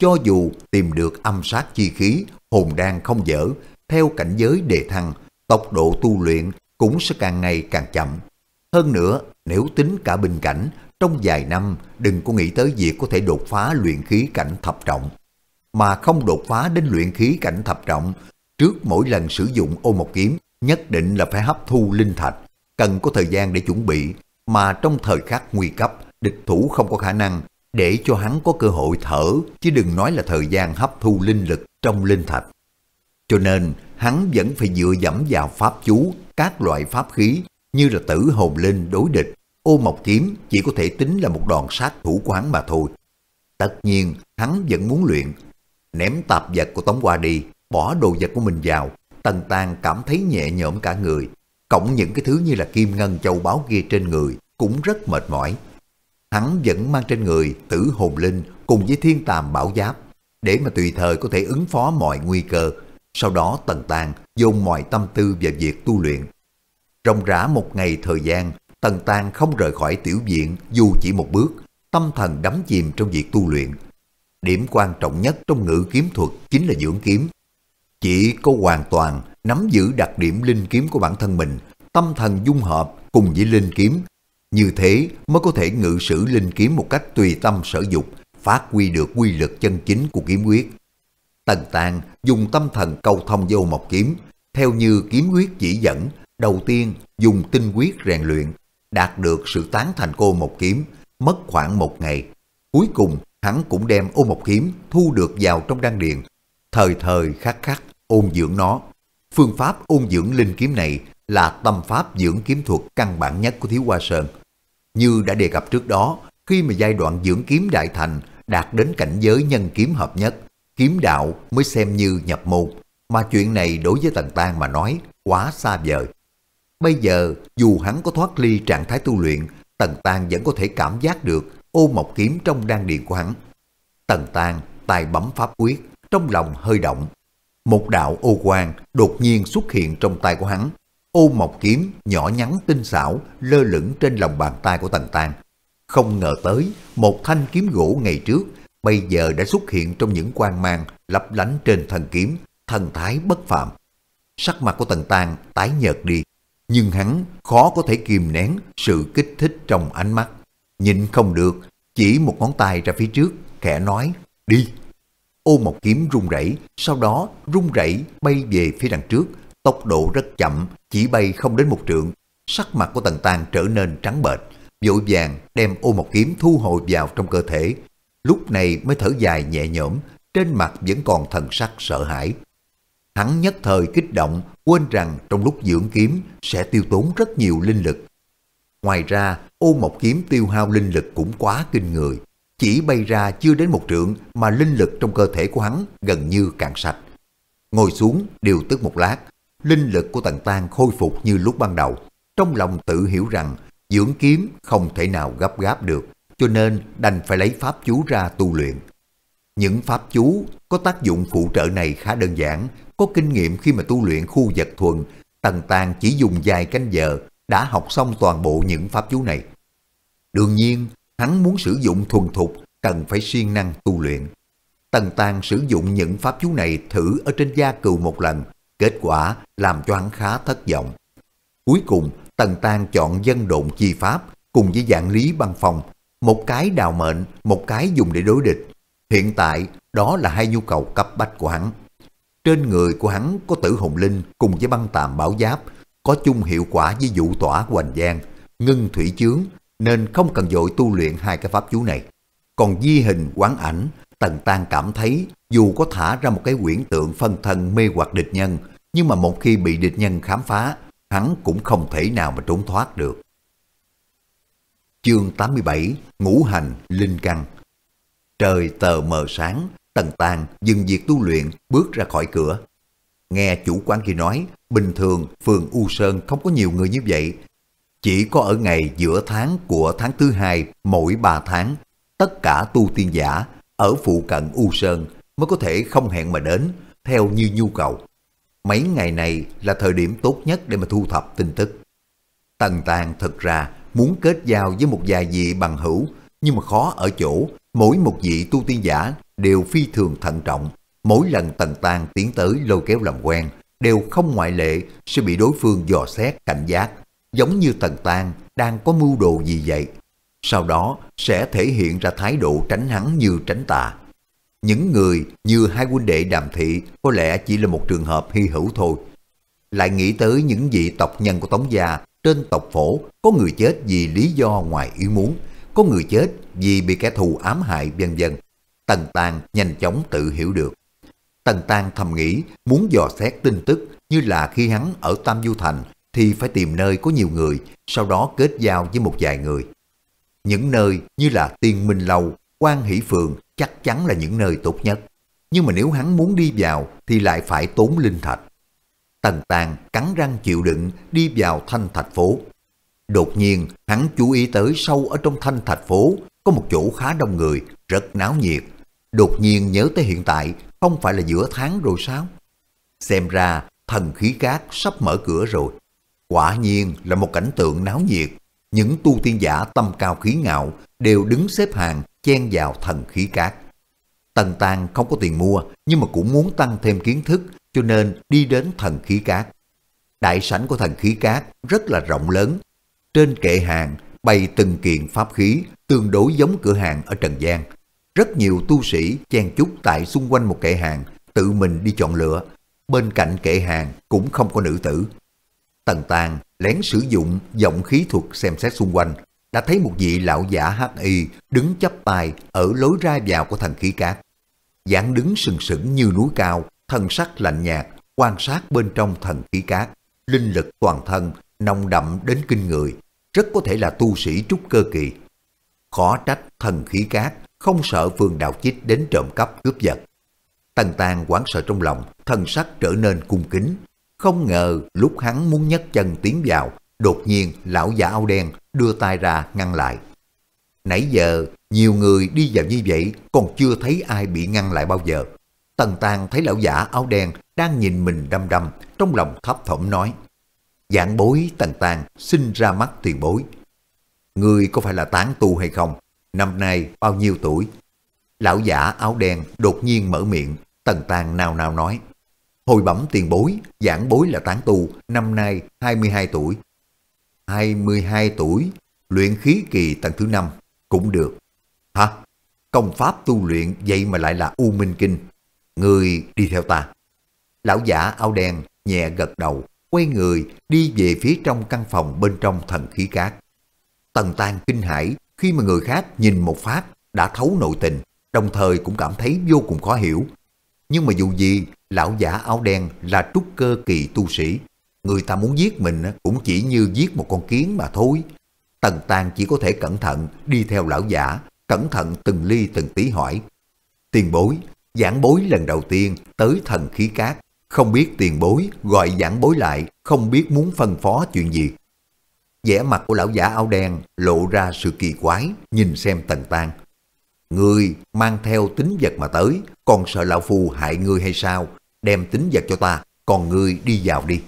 cho dù tìm được âm sát chi khí, hồn đan không dở, theo cảnh giới đề thăng, tốc độ tu luyện cũng sẽ càng ngày càng chậm. Hơn nữa, nếu tính cả bình cảnh, trong vài năm đừng có nghĩ tới việc có thể đột phá luyện khí cảnh thập trọng. Mà không đột phá đến luyện khí cảnh thập trọng, trước mỗi lần sử dụng ô mộc kiếm, nhất định là phải hấp thu linh thạch, cần có thời gian để chuẩn bị, mà trong thời khắc nguy cấp, địch thủ không có khả năng để cho hắn có cơ hội thở, chứ đừng nói là thời gian hấp thu linh lực trong linh thạch. Cho nên, hắn vẫn phải dựa dẫm vào pháp chú, các loại pháp khí như là tử hồn linh đối địch. Ô mộc kiếm chỉ có thể tính là một đòn sát thủ của hắn mà thôi. Tất nhiên, hắn vẫn muốn luyện. Ném tạp vật của Tống Hoa đi, bỏ đồ vật của mình vào, Tần Tàng cảm thấy nhẹ nhõm cả người. Cộng những cái thứ như là kim ngân châu báu kia trên người cũng rất mệt mỏi. Hắn vẫn mang trên người tử hồn linh cùng với thiên tàm bảo giáp, để mà tùy thời có thể ứng phó mọi nguy cơ. Sau đó Tần Tàng dồn mọi tâm tư về việc tu luyện. Ròng rã một ngày thời gian, Tần Tàng không rời khỏi tiểu viện dù chỉ một bước, tâm thần đắm chìm trong việc tu luyện. Điểm quan trọng nhất trong ngự kiếm thuật chính là dưỡng kiếm. Chỉ có hoàn toàn nắm giữ đặc điểm linh kiếm của bản thân mình, tâm thần dung hợp cùng với linh kiếm, như thế mới có thể ngự sử linh kiếm một cách tùy tâm sở dục, phát huy được quy lực chân chính của kiếm quyết. Tần Tàng dùng tâm thần câu thông với ô mộc kiếm, theo như kiếm quyết chỉ dẫn, đầu tiên dùng tinh quyết rèn luyện, đạt được sự tán thành của ô mộc kiếm, mất khoảng một ngày. Cuối cùng hắn cũng đem ô mộc kiếm thu được vào trong đan điền, thời thời khắc khắc ôn dưỡng nó. Phương pháp ôn dưỡng linh kiếm này là tâm pháp dưỡng kiếm thuật căn bản nhất của Thiếu Hoa Sơn. Như đã đề cập trước đó, khi mà giai đoạn dưỡng kiếm đại thành đạt đến cảnh giới nhân kiếm hợp nhất, kiếm đạo mới xem như nhập môn, mà chuyện này đối với Tần Tàng mà nói quá xa vời. Bây giờ dù hắn có thoát ly trạng thái tu luyện, Tần Tàng vẫn có thể cảm giác được ô mộc kiếm trong đan điền của hắn. Tần Tàng tay bấm pháp quyết, trong lòng hơi động. Một đạo ô quang đột nhiên xuất hiện trong tay của hắn. Ô mộc kiếm nhỏ nhắn tinh xảo lơ lửng trên lòng bàn tay của Tần Tàng. Không ngờ tới một thanh kiếm gỗ ngày trước bây giờ đã xuất hiện trong những quang mang lấp lánh trên thân kiếm, thần thái bất phàm. Sắc mặt của Tần Tàng tái nhợt đi, nhưng hắn khó có thể kìm nén sự kích thích trong ánh mắt. Nhịn không được, chỉ một ngón tay ra phía trước, khẽ nói, đi. Ô mộc kiếm rung rẩy, sau đó rung rẩy bay về phía đằng trước, tốc độ rất chậm, chỉ bay không đến một trượng. Sắc mặt của Tần Tàng trở nên trắng bệch, vội vàng đem ô mộc kiếm thu hồi vào trong cơ thể. Lúc này mới thở dài nhẹ nhõm, trên mặt vẫn còn thần sắc sợ hãi. Hắn nhất thời kích động, quên rằng trong lúc dưỡng kiếm sẽ tiêu tốn rất nhiều linh lực. Ngoài ra, ô mộc kiếm tiêu hao linh lực cũng quá kinh người. Chỉ bay ra chưa đến một trượng mà linh lực trong cơ thể của hắn gần như cạn sạch. Ngồi xuống điều tức một lát, linh lực của Tần Tàng khôi phục như lúc ban đầu. Trong lòng tự hiểu rằng dưỡng kiếm không thể nào gấp gáp được, cho nên đành phải lấy pháp chú ra tu luyện. Những pháp chú có tác dụng phụ trợ này khá đơn giản, có kinh nghiệm khi mà tu luyện khu vật thuần, Tần Tàng chỉ dùng vài canh giờ đã học xong toàn bộ những pháp chú này. Đương nhiên, hắn muốn sử dụng thuần thục cần phải siêng năng tu luyện. Tần Tàng sử dụng những pháp chú này thử ở trên gia cừu một lần, kết quả làm cho hắn khá thất vọng. Cuối cùng, Tần Tàng chọn dân độn chi pháp cùng với dạng lý băng phong, một cái đào mệnh, một cái dùng để đối địch. Hiện tại, đó là hai nhu cầu cấp bách của hắn. Trên người của hắn có tử hồn linh cùng với băng tàm bảo giáp, có chung hiệu quả với dụ tỏa của Hoành Giang, ngưng thủy chướng, nên không cần vội tu luyện hai cái pháp chú này. Còn di hình quán ảnh, Tần Tàng cảm thấy dù có thả ra một cái quyển tượng phân thân mê hoặc địch nhân, nhưng mà một khi bị địch nhân khám phá, hắn cũng không thể nào mà trốn thoát được. Chương tám mươi bảy, Ngũ hành linh căn. Trời tờ mờ sáng, Tần Tàng dừng việc tu luyện, bước ra khỏi cửa. Nghe chủ quán kia nói, bình thường phường U Sơn không có nhiều người như vậy. Chỉ có ở ngày giữa tháng của tháng thứ hai mỗi ba tháng, tất cả tu tiên giả ở phụ cận U Sơn mới có thể không hẹn mà đến, theo như nhu cầu. Mấy ngày này là thời điểm tốt nhất để mà thu thập tin tức. Tần Tàng thực ra muốn kết giao với một vài vị bằng hữu, nhưng mà khó ở chỗ Mỗi một vị tu tiên giả đều phi thường thận trọng. Mỗi lần Tần Tang tiến tới lôi kéo làm quen, đều không ngoại lệ sẽ bị đối phương dò xét cảnh giác, giống như Tần Tang đang có mưu đồ gì vậy. Sau đó sẽ thể hiện ra thái độ tránh hắn như tránh tà. Những người như hai huynh đệ Đàm Thị có lẽ chỉ là một trường hợp hy hữu thôi. Lại nghĩ tới những vị tộc nhân của Tống gia trên tộc phổ, có người chết vì lý do ngoài ý muốn, có người chết vì bị kẻ thù ám hại, vân vân. Tần Tang nhanh chóng tự hiểu được. Tần Tang thầm nghĩ muốn dò xét tin tức như là khi hắn ở Tam Du Thành thì phải tìm nơi có nhiều người, sau đó kết giao với một vài người. Những nơi như là Tiên Minh Lâu, Quan Hỷ Phường chắc chắn là những nơi tốt nhất. Nhưng mà nếu hắn muốn đi vào thì lại phải tốn linh thạch. Tần Tang cắn răng chịu đựng đi vào Thanh Thạch Phố. Đột nhiên hắn chú ý tới sâu ở trong Thanh Thạch Phố có một chỗ khá đông người, rất náo nhiệt. Đột nhiên nhớ tới hiện tại không phải là giữa tháng rồi sao? Xem ra Thần Khí Các sắp mở cửa rồi. Quả nhiên là một cảnh tượng náo nhiệt. Những tu tiên giả tâm cao khí ngạo đều đứng xếp hàng chen vào Thần Khí Các. Tần Tang không có tiền mua nhưng mà cũng muốn tăng thêm kiến thức, cho nên đi đến Thần Khí Các. Đại sảnh của Thần Khí Các rất là rộng lớn. Trên kệ hàng bày từng kiện pháp khí tương đối giống cửa hàng ở Trần gian. Rất nhiều tu sĩ chen chúc tại xung quanh một kệ hàng, tự mình đi chọn lựa. Bên cạnh kệ hàng cũng không có nữ tử. Tần Tang lén sử dụng giọng khí thuật xem xét xung quanh, đã thấy một vị lão giả hắc y đứng chắp tay ở lối ra vào của Thần Khí Các. Dáng đứng sừng sững như núi cao, thần sắc lạnh nhạt, quan sát bên trong Thần Khí Các. Linh lực toàn thân nồng đậm đến kinh người, rất có thể là tu sĩ trúc cơ kỳ. Khó trách Thần Khí Các không sợ Phương Đạo Chích đến trộm cắp cướp giật. Tần Tang hoảng sợ trong lòng, thần sắc trở nên cung kính. Không ngờ lúc hắn muốn nhấc chân tiến vào, đột nhiên lão giả áo đen đưa tay ra ngăn lại. Nãy giờ nhiều người đi vào như vậy, còn chưa thấy ai bị ngăn lại bao giờ. Tần Tang thấy lão giả áo đen đang nhìn mình đăm đăm, trong lòng thấp thỏm nói: Vạn bối Tần Tang xin ra mắt tiền bối. Người có phải là tán tu hay không? Năm nay bao nhiêu tuổi? Lão giả áo đen đột nhiên mở miệng. Tần Tang nào nào nói: Hồi bẩm tiền bối, vãn bối là tán tu, năm nay hai mươi hai tuổi. hai mươi hai tuổi, luyện khí kỳ tầng thứ năm, cũng được. Hả? Công pháp tu luyện vậy mà lại là U Minh Kinh. Người đi theo ta. Lão giả áo đen nhẹ gật đầu, quay người đi về phía trong căn phòng bên trong Thần Khí Các. Tần Tang kinh hãi khi mà người khác nhìn một phát đã thấu nội tình, đồng thời cũng cảm thấy vô cùng khó hiểu. Nhưng mà dù gì, lão giả áo đen là trúc cơ kỳ tu sĩ. Người ta muốn giết mình cũng chỉ như giết một con kiến mà thôi. Tần Tang chỉ có thể cẩn thận đi theo lão giả, cẩn thận từng ly từng tí hỏi: Tiền bối, vãn bối lần đầu tiên tới Thần Khí Các, không biết tiền bối gọi vãn bối lại, không biết muốn phân phó chuyện gì. Vẻ mặt của lão giả áo đen lộ ra sự kỳ quái, nhìn xem Tần Tang. Ngươi mang theo tín vật mà tới, còn sợ lão phu hại ngươi hay sao? Đem tín vật cho ta, còn ngươi đi vào đi.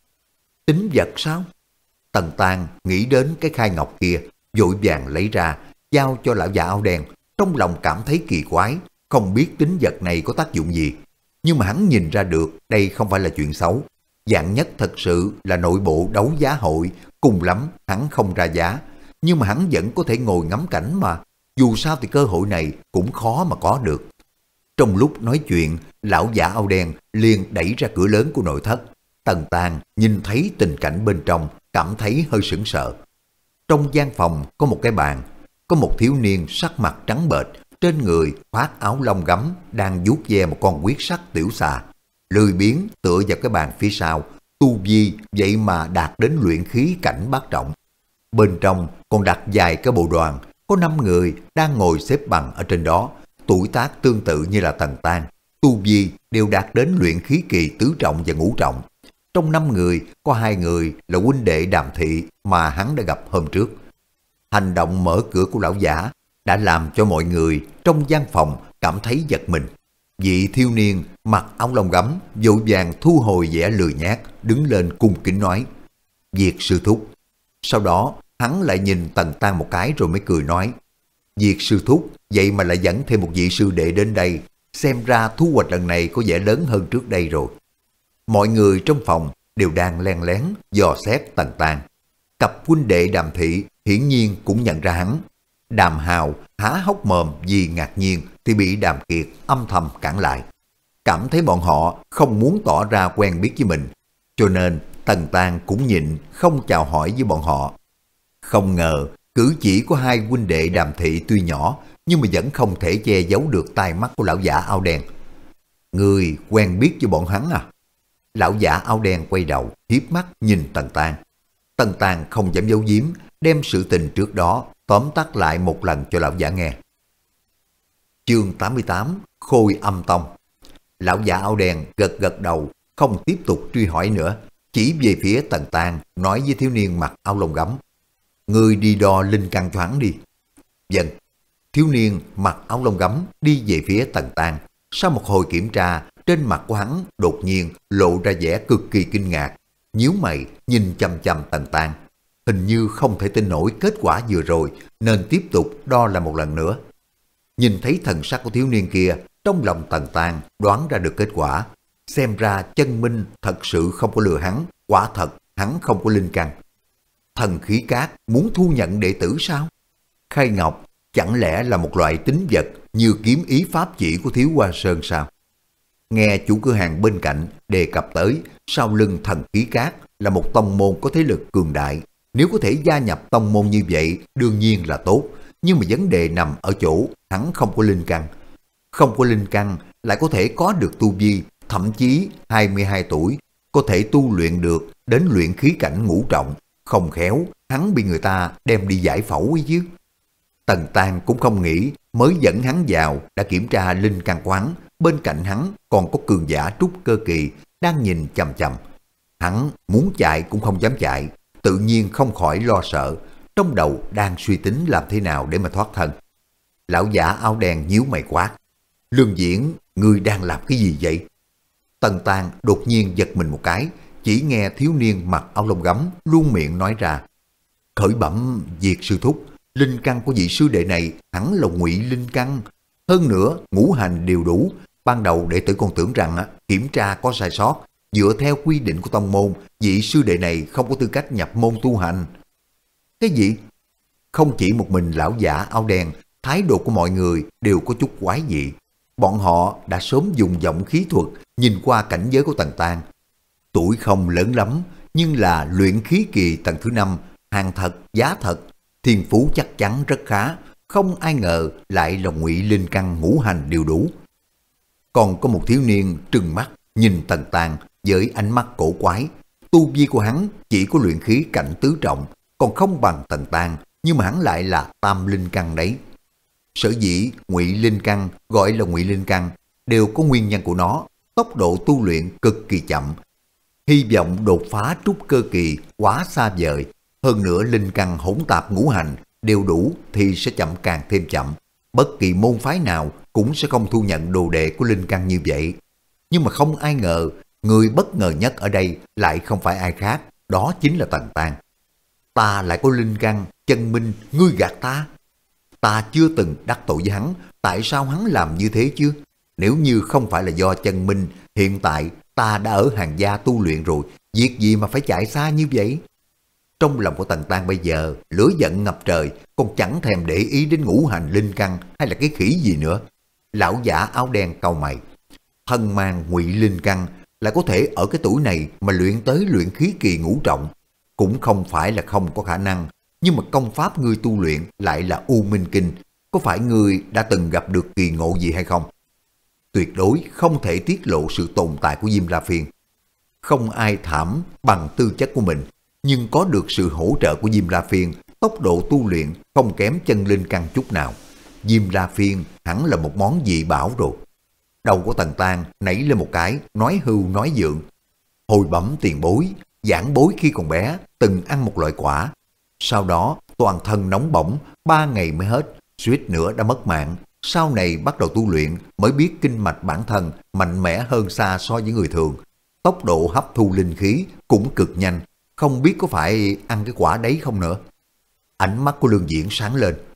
Tín vật sao? Tần Tang nghĩ đến cái khai ngọc kia, vội vàng lấy ra, giao cho lão già áo đen. Trong lòng cảm thấy kỳ quái, không biết tín vật này có tác dụng gì. Nhưng mà hắn nhìn ra được đây không phải là chuyện xấu. Dạng nhất thật sự là nội bộ đấu giá hội, cùng lắm hắn không ra giá. Nhưng mà hắn vẫn có thể ngồi ngắm cảnh mà. Dù sao thì cơ hội này cũng khó mà có được. Trong lúc nói chuyện, lão giả áo đen liền đẩy ra cửa lớn của nội thất. Tần Tang nhìn thấy tình cảnh bên trong, cảm thấy hơi sững sờ. Trong gian phòng có một cái bàn, có một thiếu niên sắc mặt trắng bệch, trên người khoác áo lông gấm, đang vuốt ve một con huyết sắc tiểu xà, lười biếng tựa vào cái bàn phía sau. Tu vi vậy mà đạt đến luyện khí cảnh bát trọng. Bên trong còn đặt vài cái bộ đoàn, có năm người đang ngồi xếp bằng ở trên đó, tuổi tác tương tự như là Tần Tang, tu vi đều đạt đến luyện khí kỳ tứ trọng và ngũ trọng. Trong năm người có hai người là huynh đệ Đàm Thị mà hắn đã gặp hôm trước. Hành động mở cửa của lão giả đã làm cho mọi người trong gian phòng cảm thấy giật mình. Vị thiếu niên mặc áo lông gấm vội vàng thu hồi vẻ lười nhác, đứng lên cung kính nói: Việc sư thúc. Sau đó hắn lại nhìn Tần Tang một cái rồi mới cười nói: Diệt sư thúc, vậy mà lại dẫn thêm một vị sư đệ đến đây, xem ra thu hoạch lần này có vẻ lớn hơn trước đây rồi. Mọi người trong phòng đều đang len lén dò xét Tần Tang. Cặp huynh đệ Đàm Thị hiển nhiên cũng nhận ra hắn. Đàm Hào há hốc mồm vì ngạc nhiên thì bị Đàm Kiệt âm thầm cản lại. Cảm thấy bọn họ không muốn tỏ ra quen biết với mình, cho nên Tần Tang cũng nhịn không chào hỏi với bọn họ. Không ngờ cử chỉ của hai huynh đệ Đàm Thị tuy nhỏ nhưng mà vẫn không thể che giấu được tai mắt của lão giả áo đen. Người quen biết với bọn hắn à? Lão giả áo đen quay đầu hiếp mắt nhìn Tần Tang. Tần Tang không dám giấu giếm, đem sự tình trước đó tóm tắt lại một lần cho lão giả nghe. Chương tám mươi tám, Khôi Âm Tông. Lão giả áo đen gật gật đầu, không tiếp tục truy hỏi nữa, chỉ về phía Tần Tang nói với thiếu niên mặc áo lông gấm: Người đi đo linh căn cho hắn đi. Vâng. Thiếu niên mặc áo lông gấm đi về phía Tần Tang. Sau một hồi kiểm tra, trên mặt của hắn đột nhiên lộ ra vẻ cực kỳ kinh ngạc, nhíu mày nhìn chăm chăm Tần Tang, hình như không thể tin nổi kết quả vừa rồi nên tiếp tục đo lại một lần nữa. Nhìn thấy thần sắc của thiếu niên kia, trong lòng Tần Tang đoán ra được kết quả. Xem ra chân minh thật sự không có lừa hắn, quả thật hắn không có linh căn. Thần khí cát muốn thu nhận đệ tử sao? Khai ngọc chẳng lẽ là một loại tín vật như kiếm ý pháp chỉ của Thiếu Hoa Sơn sao? Nghe chủ cửa hàng bên cạnh đề cập tới, sau lưng thần khí cát là một tông môn có thế lực cường đại. Nếu có thể gia nhập tông môn như vậy đương nhiên là tốt, nhưng mà vấn đề nằm ở chỗ hắn không có linh căn. Không có linh căn lại có thể có được tu vi, thậm chí hai mươi hai tuổi có thể tu luyện được đến luyện khí cảnh ngũ trọng, không khéo hắn bị người ta đem đi giải phẫu ấy chứ. Tần Tang cũng không nghĩ mới dẫn hắn vào đã kiểm tra linh căn quán, bên cạnh hắn còn có cường giả trúc cơ kỳ đang nhìn chằm chằm. Hắn muốn chạy cũng không dám chạy, tự nhiên không khỏi lo sợ, trong đầu đang suy tính làm thế nào để mà thoát thân. Lão giả áo đen nhíu mày quát: Lương Diễn, ngươi đang làm cái gì vậy? Tần Tang đột nhiên giật mình một cái, chỉ nghe thiếu niên mặc áo lông gấm luôn miệng nói ra: Khởi bẩm Diệt sư thúc, linh căn của vị sư đệ này hẳn là ngụy linh căn, hơn nữa ngũ hành đều đủ. Ban đầu đệ tử còn tưởng rằng kiểm tra có sai sót, dựa theo quy định của tông môn, vị sư đệ này không có tư cách nhập môn tu hành. Cái gì? Không chỉ một mình lão giả áo đen, thái độ của mọi người đều có chút quái dị. Bọn họ đã sớm dùng giọng khí thuật nhìn qua cảnh giới của Tần Tang. Tuổi không lớn lắm, nhưng là luyện khí kỳ tầng thứ năm, hàng thật, giá thật, thiên phú chắc chắn rất khá, không ai ngờ lại là ngụy linh căn ngũ hành đều đủ. Còn có một thiếu niên trừng mắt nhìn Tần Tang với ánh mắt cổ quái. Tu vi của hắn chỉ có luyện khí cảnh tứ trọng, còn không bằng Tần Tang, nhưng mà hắn lại là tam linh căn đấy. Sở dĩ ngụy linh căn gọi là ngụy linh căn đều có nguyên nhân của nó, tốc độ tu luyện cực kỳ chậm. Hy vọng đột phá trúc cơ kỳ quá xa vời, hơn nữa linh căn hỗn tạp ngũ hành đều đủ thì sẽ chậm càng thêm chậm. Bất kỳ môn phái nào cũng sẽ không thu nhận đồ đệ của linh căn như vậy. Nhưng mà không ai ngờ, người bất ngờ nhất ở đây lại không phải ai khác, đó chính là Tần Tang. Ta lại có linh căn, chân minh, ngươi gạt ta. Ta chưa từng đắc tội với hắn, tại sao hắn làm như thế chứ? Nếu như không phải là do chân minh, hiện tại ta đã ở hàng gia tu luyện rồi, việc gì mà phải chạy xa như vậy? Trong lòng của Tần Tang bây giờ lửa giận ngập trời, còn chẳng thèm để ý đến ngũ hành linh căn hay là cái khỉ gì nữa. Lão giả áo đen cau mày: Thân mang ngụy linh căn lại có thể ở cái tuổi này mà luyện tới luyện khí kỳ ngũ trọng, cũng không phải là không có khả năng. Nhưng mà công pháp ngươi tu luyện lại là U Minh Kinh, có phải ngươi đã từng gặp được kỳ ngộ gì hay không? Tuyệt đối không thể tiết lộ sự tồn tại của Diêm La Phiên. Không ai thảm bằng tư chất của mình, nhưng có được sự hỗ trợ của Diêm La Phiên, tốc độ tu luyện không kém chân linh căn chút nào. Diêm La Phiên hẳn là một món dị bảo rồi. Đầu của Tần Tang nảy lên một cái, nói hưu nói dượng: Hồi bẩm tiền bối, giảng bối khi còn bé từng ăn một loại quả, sau đó toàn thân nóng bỏng, ba ngày mới hết, suýt nữa đã mất mạng. Sau này bắt đầu tu luyện mới biết kinh mạch bản thân mạnh mẽ hơn xa so với người thường, tốc độ hấp thu linh khí cũng cực nhanh, không biết có phải ăn cái quả đấy không nữa. Ánh mắt của Lương Diễn sáng lên: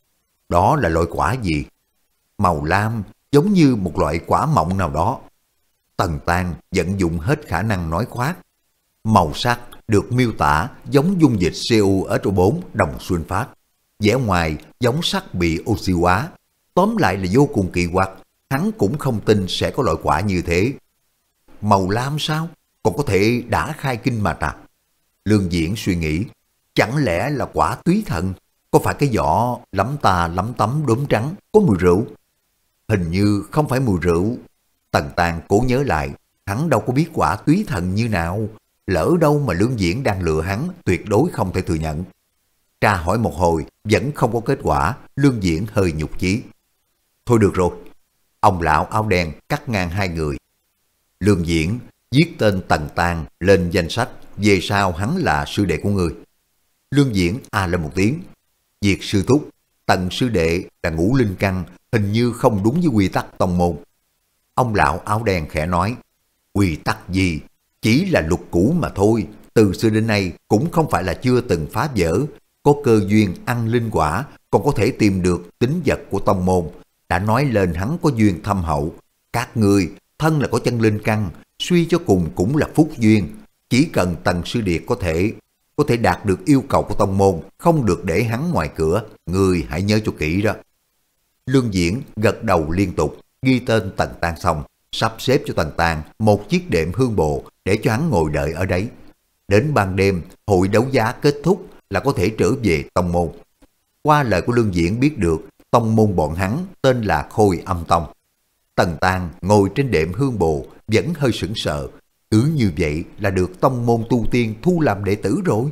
Đó là loại quả gì? Màu lam, giống như một loại quả mọng nào đó. Tần Tang vận dụng hết khả năng nói khoác. Màu sắc được miêu tả giống dung dịch xê u ét o bốn đồng sunfat, vẻ ngoài giống sắt bị oxy hóa. Tóm lại là vô cùng kỳ quặc, hắn cũng không tin sẽ có loại quả như thế. Màu lam sao? Còn có thể đã khai kinh mà ta. Lương Diễn suy nghĩ, chẳng lẽ là quả túy thần? Có phải cái vỏ lắm ta lắm tấm đốm trắng, có mùi rượu? Hình như không phải mùi rượu. Tần Tang cố nhớ lại, hắn đâu có biết quả túy thần như nào. Lỡ đâu mà Lương Diễn đang lừa hắn, tuyệt đối không thể thừa nhận. Tra hỏi một hồi, vẫn không có kết quả, Lương Diễn hơi nhục chí. Thôi được rồi. Ông lão áo đen cắt ngang hai người. Lương Diễn viết tên Tần Tang lên danh sách, về sau hắn là sư đệ của người. Lương Diễn a lên một tiếng. Việc sư thúc, Tần sư đệ là ngũ linh căn, hình như không đúng với quy tắc tông môn. Ông lão áo đen khẽ nói, quy tắc gì? Chỉ là luật cũ mà thôi, từ xưa đến nay cũng không phải là chưa từng phá vỡ. Có cơ duyên ăn linh quả, còn có thể tìm được tính vật của tông môn. Đã nói lên hắn có duyên thâm hậu. Các người thân là có chân linh căn, suy cho cùng cũng là phúc duyên. Chỉ cần Tần sư điệt có thể có thể đạt được yêu cầu của tông môn, không được để hắn ngoài cửa, người hãy nhớ cho kỹ đó. Lương Diễn gật đầu liên tục, ghi tên Tần Tang xong, sắp xếp cho Tần Tang một chiếc đệm hương bồ để cho hắn ngồi đợi ở đấy. Đến ban đêm, hội đấu giá kết thúc là có thể trở về tông môn. Qua lời của Lương Diễn biết được, tông môn bọn hắn tên là Khôi Âm Tông. Tần Tang ngồi trên đệm hương bồ vẫn hơi sững sờ, cứ như vậy là được tông môn tu tiên thu làm đệ tử rồi.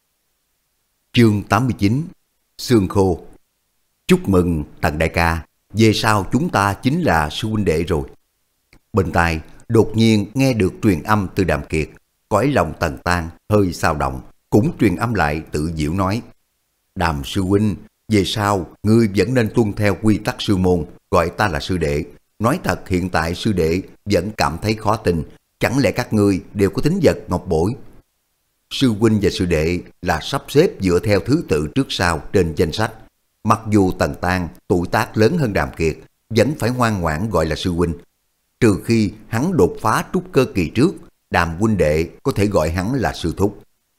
Chương tám mươi chín. Xương khô. Chúc mừng Tần đại ca, về sau chúng ta chính là sư huynh đệ rồi. Bên tai đột nhiên nghe được truyền âm từ Đàm Kiệt, cõi lòng Tần Tang hơi xao động, cũng truyền âm lại tự giễu nói: Đàm sư huynh, về sau ngươi vẫn nên tuân theo quy tắc sư môn, gọi ta là sư đệ. Nói thật, hiện tại sư đệ vẫn cảm thấy khó tin, chẳng lẽ các ngươi đều có tính vật ngọc bội? Sư huynh và sư đệ là sắp xếp dựa theo thứ tự trước sau trên danh sách. Mặc dù Tần Tang tuổi tác lớn hơn Đàm Kiệt, vẫn phải ngoan ngoãn gọi là sư huynh. Trừ khi hắn đột phá trúc cơ kỳ trước, Đàm huynh đệ có thể gọi hắn là sư thúc.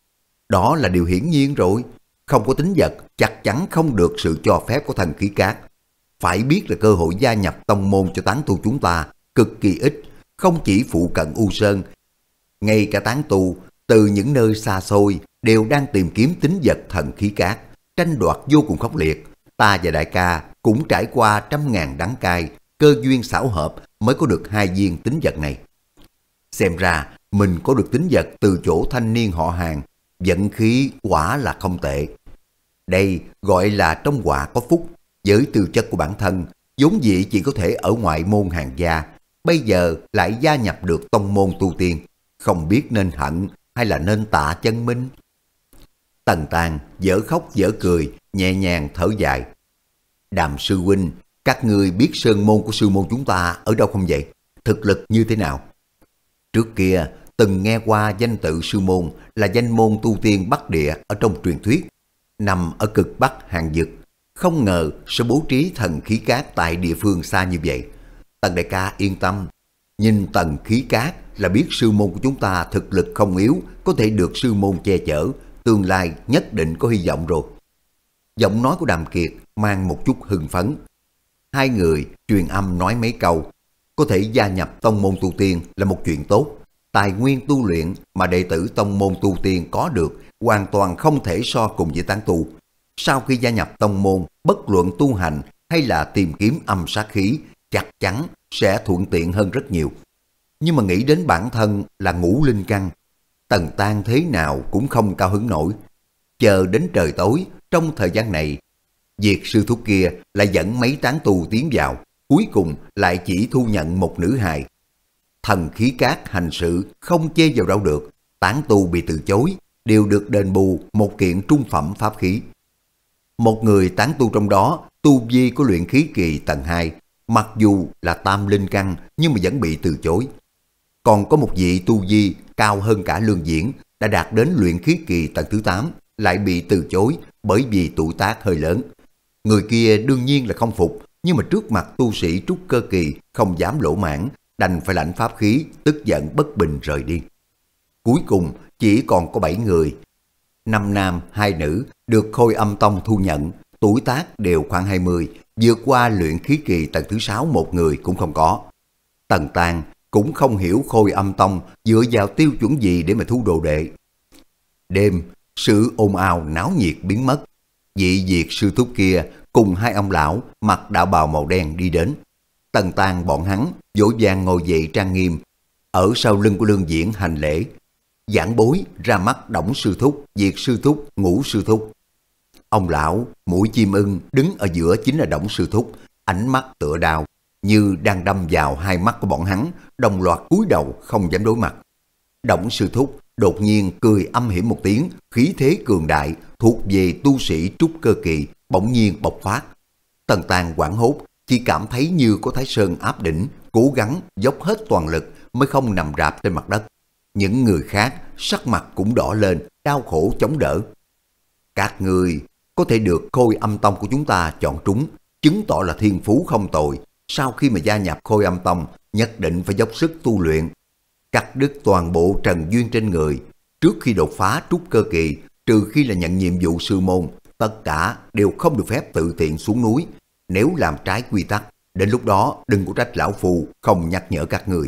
Đó là điều hiển nhiên rồi, không có tính vật chắc chắn không được sự cho phép của Thần Khí Cát. Phải biết là cơ hội gia nhập tông môn cho tán tu chúng ta cực kỳ ít, không chỉ phụ cận U Sơn, ngay cả tán tu từ những nơi xa xôi đều đang tìm kiếm tính vật Thần Khí Cát, tranh đoạt vô cùng khốc liệt. Ta và đại ca cũng trải qua trăm ngàn đắng cay, cơ duyên xảo hợp mới có được hai viên tính vật này. Xem ra mình có được tính vật từ chỗ thanh niên họ Hàng, vận khí quả là không tệ. Đây gọi là trong họa có phúc. Với tư chất của bản thân, vốn dĩ chỉ có thể ở ngoại môn hàng gia, bây giờ lại gia nhập được tông môn tu tiên, không biết nên hận hay là nên tạ chân minh. Tần Tang dở khóc dở cười, nhẹ nhàng thở dài. Đàm sư huynh, các ngươi biết sơn môn của sư môn chúng ta ở đâu không vậy? Thực lực như thế nào? Trước kia từng nghe qua danh tự sư môn là danh môn tu tiên Bắc Địa ở trong truyền thuyết, nằm ở cực Bắc Hàng Dực. Không ngờ sẽ bố trí Thần Khí Cát tại địa phương xa như vậy. Tần đại ca yên tâm, nhìn Thần Khí Cát là biết sư môn của chúng ta thực lực không yếu, có thể được sư môn che chở, tương lai nhất định có hy vọng rồi. Giọng nói của Đàm Kiệt mang một chút hưng phấn. Hai người truyền âm nói mấy câu. Có thể gia nhập tông môn tu tiên là một chuyện tốt. Tài nguyên tu luyện mà đệ tử tông môn tu tiên có được hoàn toàn không thể so cùng với tán tu. Sau khi gia nhập tông môn, bất luận tu hành hay là tìm kiếm âm sát khí, chắc chắn sẽ thuận tiện hơn rất nhiều. Nhưng mà nghĩ đến bản thân là ngũ linh căn, Tần Tang thế nào cũng không cao hứng nổi. Chờ đến trời tối, trong thời gian này, việc sư thúc kia lại dẫn mấy tán tu tiến vào, cuối cùng lại chỉ thu nhận một nữ hài. Thần Khí Cát hành sự không chê vào đâu được, tán tu bị từ chối, đều được đền bù một kiện trung phẩm pháp khí. Một người tán tu trong đó, tu vi của luyện khí kỳ tầng hai, mặc dù là tam linh căn nhưng mà vẫn bị từ chối. Còn có một vị tu vi cao hơn cả Lương Diễn, đã đạt đến luyện khí kỳ tầng thứ tám, lại bị từ chối bởi vì tuổi tác hơi lớn. Người kia đương nhiên là không phục, nhưng mà trước mặt tu sĩ trúc cơ kỳ không dám lỗ mãn, đành phải lãnh pháp khí, tức giận bất bình rời đi. Cuối cùng chỉ còn có bảy người, năm nam, hai nữ được Khôi Âm Tông thu nhận, tuổi tác đều khoảng hai mươi, vượt qua luyện khí kỳ tầng thứ sáu một người cũng không có. Tần Tàng cũng không hiểu Khôi Âm Tông dựa vào tiêu chuẩn gì để mà thu đồ đệ. Đêm, sự ồn ào náo nhiệt biến mất. Vị Diệt sư thúc kia cùng hai ông lão mặc đạo bào màu đen đi đến. Tần Tàng bọn hắn vội vàng ngồi dậy trang nghiêm, ở sau lưng của Lương Diễn hành lễ. Giảng bối ra mắt Đổng sư thúc, Diệt sư thúc, Ngũ sư thúc. Ông lão mũi chim ưng đứng ở giữa chính là Đổng sư thúc, ánh mắt tựa đao như đang đâm vào hai mắt của bọn hắn, đồng loạt cúi đầu không dám đối mặt. Đổng sư thúc đột nhiên cười âm hiểm một tiếng, khí thế cường đại thuộc về tu sĩ trúc cơ kỳ bỗng nhiên bộc phát. Tần Tàng hoảng hốt, chỉ cảm thấy như có Thái Sơn áp đỉnh, cố gắng dốc hết toàn lực mới không nằm rạp trên mặt đất. Những người khác sắc mặt cũng đỏ lên, đau khổ chống đỡ. Các người có thể được Khôi Âm Tông của chúng ta chọn trúng, chứng tỏ là thiên phú không tồi. Sau khi mà gia nhập Khôi Âm Tông, nhất định phải dốc sức tu luyện, cắt đứt toàn bộ trần duyên trên người. Trước khi đột phá trúc cơ kỳ, trừ khi là nhận nhiệm vụ sư môn, tất cả đều không được phép tự tiện xuống núi. Nếu làm trái quy tắc, đến lúc đó đừng có trách lão phù không nhắc nhở các người.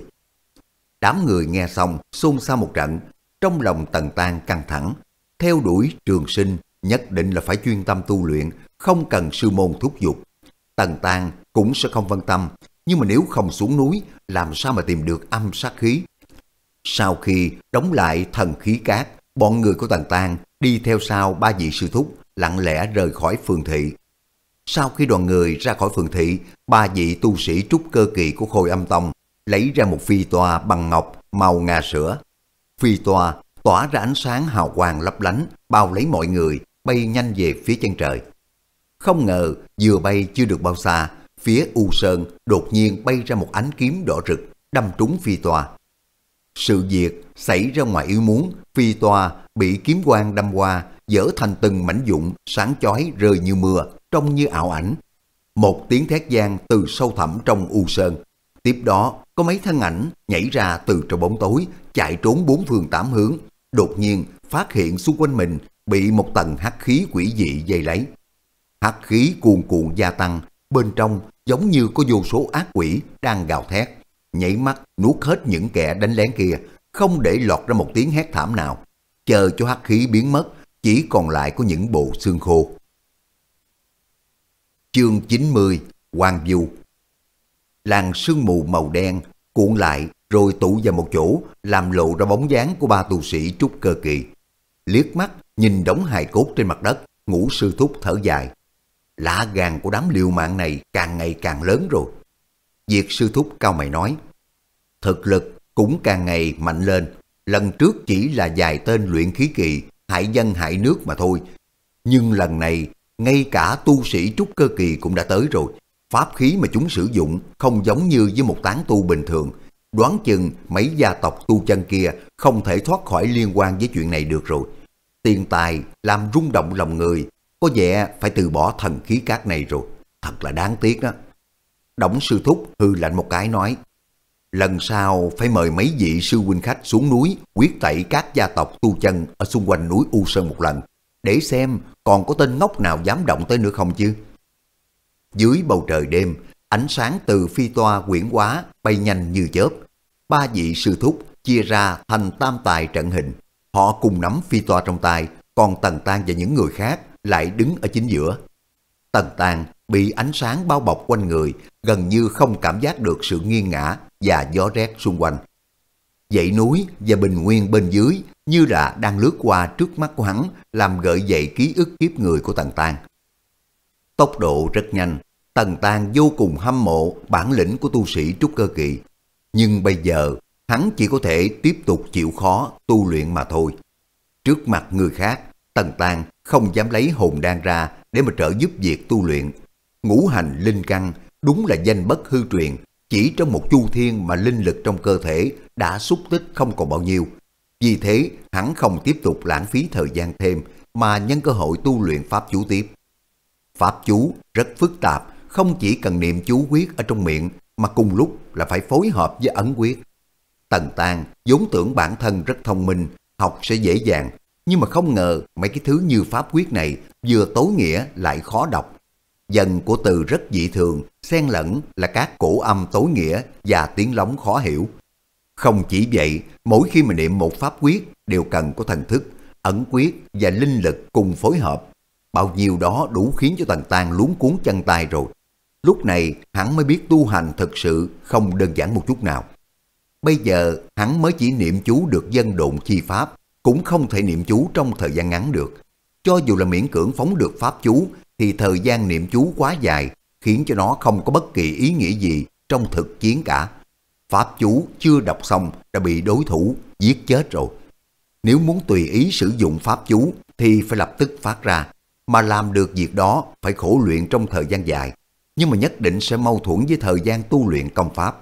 Đám người nghe xong xôn xao một trận, trong lòng Tần Tàng căng thẳng. Theo đuổi trường sinh nhất định là phải chuyên tâm tu luyện, không cần sư môn thúc giục. Tần Tàng cũng sẽ không phân tâm, nhưng mà nếu không xuống núi, làm sao mà tìm được âm sát khí? Sau khi đóng lại thần khí cát, bọn người của Tần Tàng đi theo sau ba vị sư thúc, lặng lẽ rời khỏi phường thị. Sau khi đoàn người ra khỏi phường thị, ba vị tu sĩ trúc cơ kỳ của Khôi Âm Tông lấy ra một phi toa bằng ngọc màu ngà sữa. Phi toa tỏa ra ánh sáng hào quang lấp lánh, bao lấy mọi người, bay nhanh về phía chân trời. Không ngờ vừa bay chưa được bao xa, phía U Sơn đột nhiên bay ra một ánh kiếm đỏ rực, đâm trúng phi toa. Sự việc xảy ra ngoài ý muốn, phi toa bị kiếm quang đâm qua, dở thành từng mảnh vụn sáng chói rơi như mưa, trông như ảo ảnh. Một tiếng thét vang từ sâu thẳm trong U Sơn. Tiếp đó có mấy thân ảnh nhảy ra từ trong bóng tối, chạy trốn bốn phương tám hướng. Đột nhiên phát hiện xung quanh mình bị một tầng hắc khí quỷ dị dây lấy. Hắc khí cuồn cuộn gia tăng, bên trong giống như có vô số ác quỷ đang gào thét, nhảy mắt nuốt hết những kẻ đánh lén kia, không để lọt ra một tiếng hét thảm nào. Chờ cho hắc khí biến mất, chỉ còn lại có những bộ xương khô. Chương chín mươi, Hoàng Du. Làn sương mù màu đen cuộn lại rồi tụ vào một chỗ, làm lộ ra bóng dáng của ba tu sĩ trúc cơ kỳ. Liếc mắt nhìn đống hài cốt trên mặt đất, Ngũ sư thúc thở dài. Lạ gan của đám liều mạng này càng ngày càng lớn rồi. Diệt sư thúc cao mày nói, thực lực cũng càng ngày mạnh lên. Lần trước chỉ là vài tên luyện khí kỳ, hại dân hại nước mà thôi. Nhưng lần này, ngay cả tu sĩ trúc cơ kỳ cũng đã tới rồi. Pháp khí mà chúng sử dụng không giống như với một tán tu bình thường. Đoán chừng mấy gia tộc tu chân kia không thể thoát khỏi liên quan với chuyện này được rồi. Tiền tài làm rung động lòng người, có vẻ phải từ bỏ thần khí cát này rồi. Thật là đáng tiếc đó. Đổng sư thúc hư lạnh một cái nói, lần sau phải mời mấy vị sư huynh khách xuống núi quyết tẩy các gia tộc tu chân ở xung quanh núi U Sơn một lần, để xem còn có tên ngốc nào dám động tới nữa không chứ. Dưới bầu trời đêm, ánh sáng từ phi toa quyển hóa bay nhanh như chớp. Ba vị sư thúc chia ra thành tam tài trận hình. Họ cùng nắm phi toa trong tay, còn Tần Tàng và những người khác lại đứng ở chính giữa. Tần Tàng bị ánh sáng bao bọc quanh người, gần như không cảm giác được sự nghiêng ngã và gió rét xung quanh. Dãy núi và bình nguyên bên dưới như là đang lướt qua trước mắt của hắn, làm gợi dậy ký ức kiếp người của Tần Tàng. Tốc độ rất nhanh, Tần Tàng vô cùng hâm mộ bản lĩnh của tu sĩ trúc cơ kỳ. Nhưng bây giờ, hắn chỉ có thể tiếp tục chịu khó tu luyện mà thôi. Trước mặt người khác, Tần Tàng không dám lấy hồn đan ra để mà trợ giúp việc tu luyện. Ngũ hành linh căn đúng là danh bất hư truyền, chỉ trong một chu thiên mà linh lực trong cơ thể đã xúc tích không còn bao nhiêu. Vì thế, hắn không tiếp tục lãng phí thời gian thêm mà nhân cơ hội tu luyện pháp chú tiếp. Pháp chú rất phức tạp, không chỉ cần niệm chú quyết ở trong miệng mà cùng lúc là phải phối hợp với ấn quyết. Tần Tang vốn tưởng bản thân rất thông minh, học sẽ dễ dàng, nhưng mà không ngờ mấy cái thứ như pháp quyết này vừa tối nghĩa lại khó đọc. Dần của từ rất dị thường, xen lẫn là các cổ âm tối nghĩa và tiếng lóng khó hiểu. Không chỉ vậy, mỗi khi mà niệm một pháp quyết đều cần có thần thức, ấn quyết và linh lực cùng phối hợp. Bao nhiêu đó đủ khiến cho Tần Tang luống cuống chân tay rồi. Lúc này hắn mới biết tu hành thực sự không đơn giản một chút nào. Bây giờ hắn mới chỉ niệm chú được dân độn chi pháp, cũng không thể niệm chú trong thời gian ngắn được. Cho dù là miễn cưỡng phóng được pháp chú thì thời gian niệm chú quá dài, khiến cho nó không có bất kỳ ý nghĩa gì trong thực chiến cả. Pháp chú chưa đọc xong đã bị đối thủ giết chết rồi. Nếu muốn tùy ý sử dụng pháp chú thì phải lập tức phát ra, mà làm được việc đó phải khổ luyện trong thời gian dài, nhưng mà nhất định sẽ mâu thuẫn với thời gian tu luyện công pháp.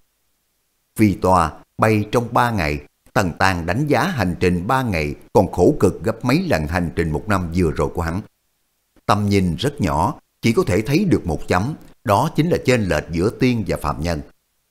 Phi toa bay trong ba ngày, Tần Tang đánh giá hành trình ba ngày còn khổ cực gấp mấy lần hành trình một năm vừa rồi của hắn. Tầm nhìn rất nhỏ, chỉ có thể thấy được một chấm, đó chính là chênh lệch giữa tiên và phàm nhân.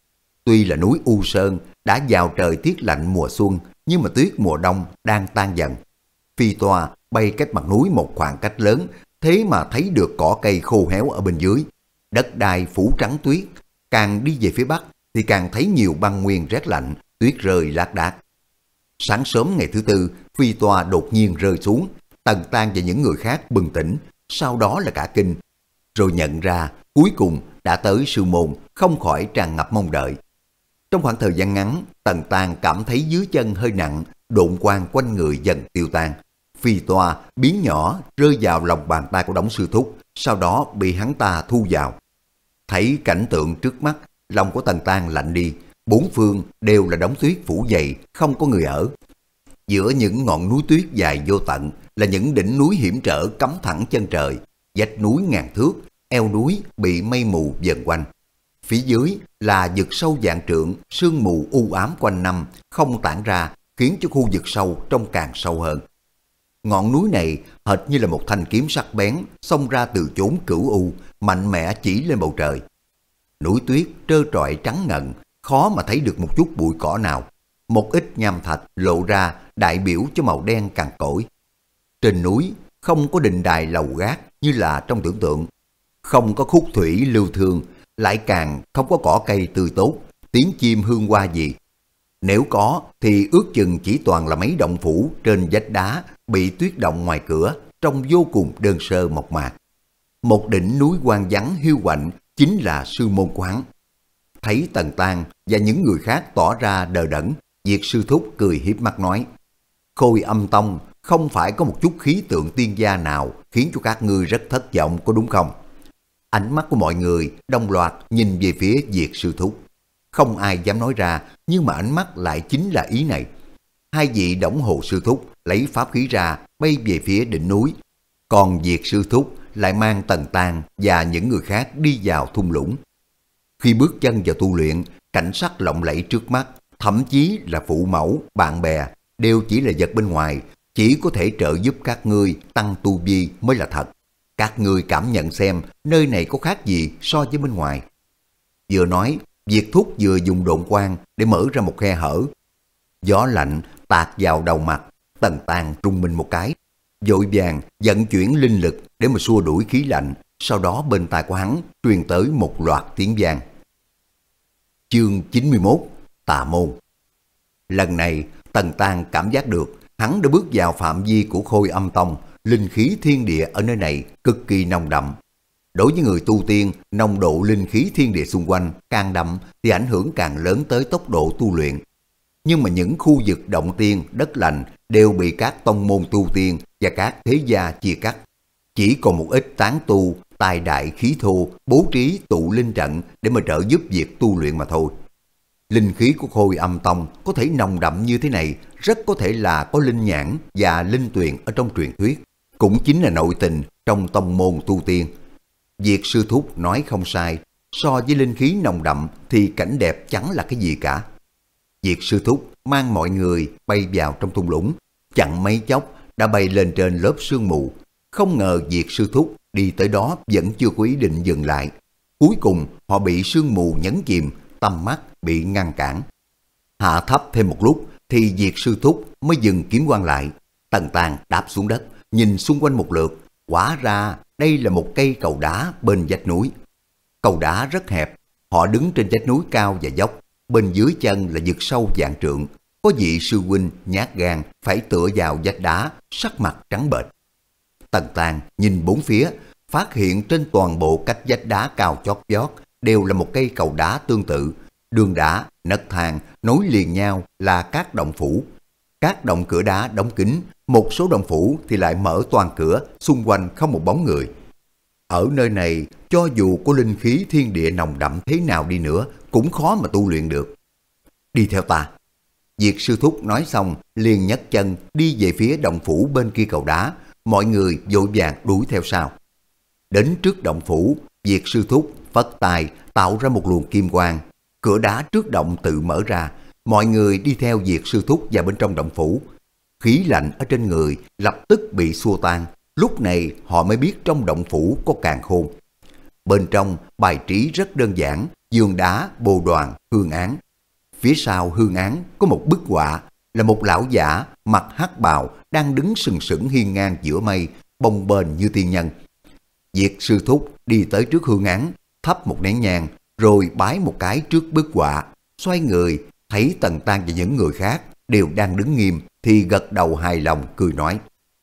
Tuy là núi U Sơn đã vào trời tiết lạnh mùa xuân, nhưng mà tuyết mùa đông đang tan dần. Phi toa bay cách mặt núi một khoảng cách lớn, thế mà thấy được cỏ cây khô héo ở bên dưới. Đất đai phủ trắng tuyết, càng đi về phía bắc thì càng thấy nhiều băng nguyên rét lạnh, tuyết rơi lác đác. Sáng sớm ngày thứ tư, phi toa đột nhiên rơi xuống. Tần Tang và những người khác bừng tỉnh, sau đó là cả kinh. Rồi nhận ra cuối cùng đã tới sư môn, không khỏi tràn ngập mong đợi. Trong khoảng thời gian ngắn, Tần Tang cảm thấy dưới chân hơi nặng, độn quang quanh người dần tiêu tan. Phi toa biến nhỏ rơi vào lòng bàn tay của Đổng Sư Thúc, sau đó bị hắn ta thu vào. Thấy cảnh tượng trước mắt, lòng của Tần Tang lạnh đi. Bốn phương đều là đống tuyết phủ dày, không có người ở. Giữa những ngọn núi tuyết dài vô tận là những đỉnh núi hiểm trở cắm thẳng chân trời, vách núi ngàn thước, eo núi bị mây mù vần quanh. Phía dưới là vực sâu vạn trượng, sương mù u ám quanh năm không tản ra, khiến cho khu vực sâu trông càng sâu hơn. Ngọn núi này hệt như là một thanh kiếm sắc bén xông ra từ chốn cửu u, mạnh mẽ chỉ lên bầu trời. Núi tuyết trơ trọi trắng ngần, khó mà thấy được một chút bụi cỏ nào. Một ít nham thạch lộ ra đại biểu cho màu đen cằn cỗi. Trên núi không có đình đài lầu gác như là trong tưởng tượng, không có khúc thủy lưu thương, lại càng không có cỏ cây tươi tốt, tiếng chim hương hoa gì. Nếu có thì ước chừng chỉ toàn là mấy động phủ trên vách đá bị tuyết động ngoài cửa, trông vô cùng đơn sơ mộc mạc. Một đỉnh núi hoang vắng hiu quạnh chính là sư môn quán. Thấy Tần Tang và những người khác tỏ ra đờ đẫn, Diệt Sư Thúc cười hiếp mắt nói: Khôi Âm Tông không phải có một chút khí tượng tiên gia nào khiến cho các ngươi rất thất vọng có đúng không? Ánh mắt của mọi người đồng loạt nhìn về phía Diệt Sư Thúc. Không ai dám nói ra, nhưng mà ánh mắt lại chính là ý này. Hai vị Đổng Hồ Sư Thúc lấy pháp khí ra bay về phía đỉnh núi, còn Diệt Sư Thúc lại mang Tần Tang và những người khác đi vào thung lũng. Khi bước chân vào tu luyện, cảnh sắc lộng lẫy trước mắt, thậm chí là phụ mẫu, bạn bè đều chỉ là vật bên ngoài, chỉ có thể trợ giúp các ngươi tăng tu vi mới là thật. Các ngươi cảm nhận xem nơi này có khác gì so với bên ngoài. Vừa nói, Diệt Thúc vừa dùng độn quang để mở ra một khe hở. Gió lạnh tạt vào đầu mặt, Tần Tang rung mình một cái, vội vàng vận chuyển linh lực để mà xua đuổi khí lạnh. Sau đó bên tai của hắn truyền tới một loạt tiếng vang. Chương chín mươi mốt, Tà Môn. Lần này Tần Tang cảm giác được hắn đã bước vào phạm vi của Khôi Âm Tông. Linh khí thiên địa ở nơi này cực kỳ nồng đậm. Đối với người tu tiên, nồng độ linh khí thiên địa xung quanh càng đậm thì ảnh hưởng càng lớn tới tốc độ tu luyện. Nhưng mà những khu vực động tiên, đất lành đều bị các tông môn tu tiên và các thế gia chia cắt. Chỉ còn một ít tán tu, tài đại khí thô bố trí tụ linh trận để mà trợ giúp việc tu luyện mà thôi. Linh khí của Khôi Âm Tông có thể nồng đậm như thế này, rất có thể là có linh nhãn và linh tuyền ở trong truyền thuyết, cũng chính là nội tình trong tông môn tu tiên. Diệt Sư Thúc nói không sai, so với linh khí nồng đậm thì cảnh đẹp chẳng là cái gì cả. Diệt Sư Thúc mang mọi người bay vào trong thung lũng, chẳng mấy chốc đã bay lên trên lớp sương mù. Không ngờ Diệt Sư Thúc đi tới đó vẫn chưa có ý định dừng lại. Cuối cùng họ bị sương mù nhấn chìm, tầm mắt bị ngăn cản. Hạ thấp thêm một lúc thì Diệt Sư Thúc mới dừng kiếm quang lại. Tần Tàng đáp xuống đất, nhìn xung quanh một lượt, hóa ra đây là một cây cầu đá bên vách núi. Cầu đá rất hẹp, họ đứng trên vách núi cao và dốc, bên dưới chân là vực sâu vạn trượng. Có vị sư huynh nhát gan phải tựa vào vách đá, sắc mặt trắng bệch. Tần Tàng nhìn bốn phía, phát hiện trên toàn bộ cách vách đá cao chót vót đều là một cây cầu đá tương tự. Đường đá, nấc thang nối liền nhau là các động phủ. Các động cửa đá đóng kín, một số động phủ thì lại mở toàn cửa, xung quanh không một bóng người. Ở nơi này, cho dù có linh khí thiên địa nồng đậm thế nào đi nữa, cũng khó mà tu luyện được. Đi theo ta. Diệt Sư Thúc nói xong, liền nhấc chân đi về phía động phủ bên kia cầu đá, mọi người vội vàng đuổi theo sau. Đến trước động phủ, Diệt Sư Thúc phất tay tạo ra một luồng kim quang, cửa đá trước động tự mở ra, mọi người đi theo Diệt Sư Thúc vào bên trong động phủ. Khí lạnh ở trên người lập tức bị xua tan, lúc này họ mới biết trong động phủ có càn khôn. Bên trong bài trí rất đơn giản, giường đá, bồ đoàn, hương án. Phía sau hương án có một bức họa là một lão giả mặc hắc bào đang đứng sừng sững hiên ngang giữa mây, bồng bềnh như tiên nhân. Diệt Sư Thúc đi tới trước hương án, thắp một nén nhang, rồi bái một cái trước bức họa, xoay người thấy Tần Tàng và những người khác đều đang đứng nghiêm thì gật đầu hài lòng cười nói: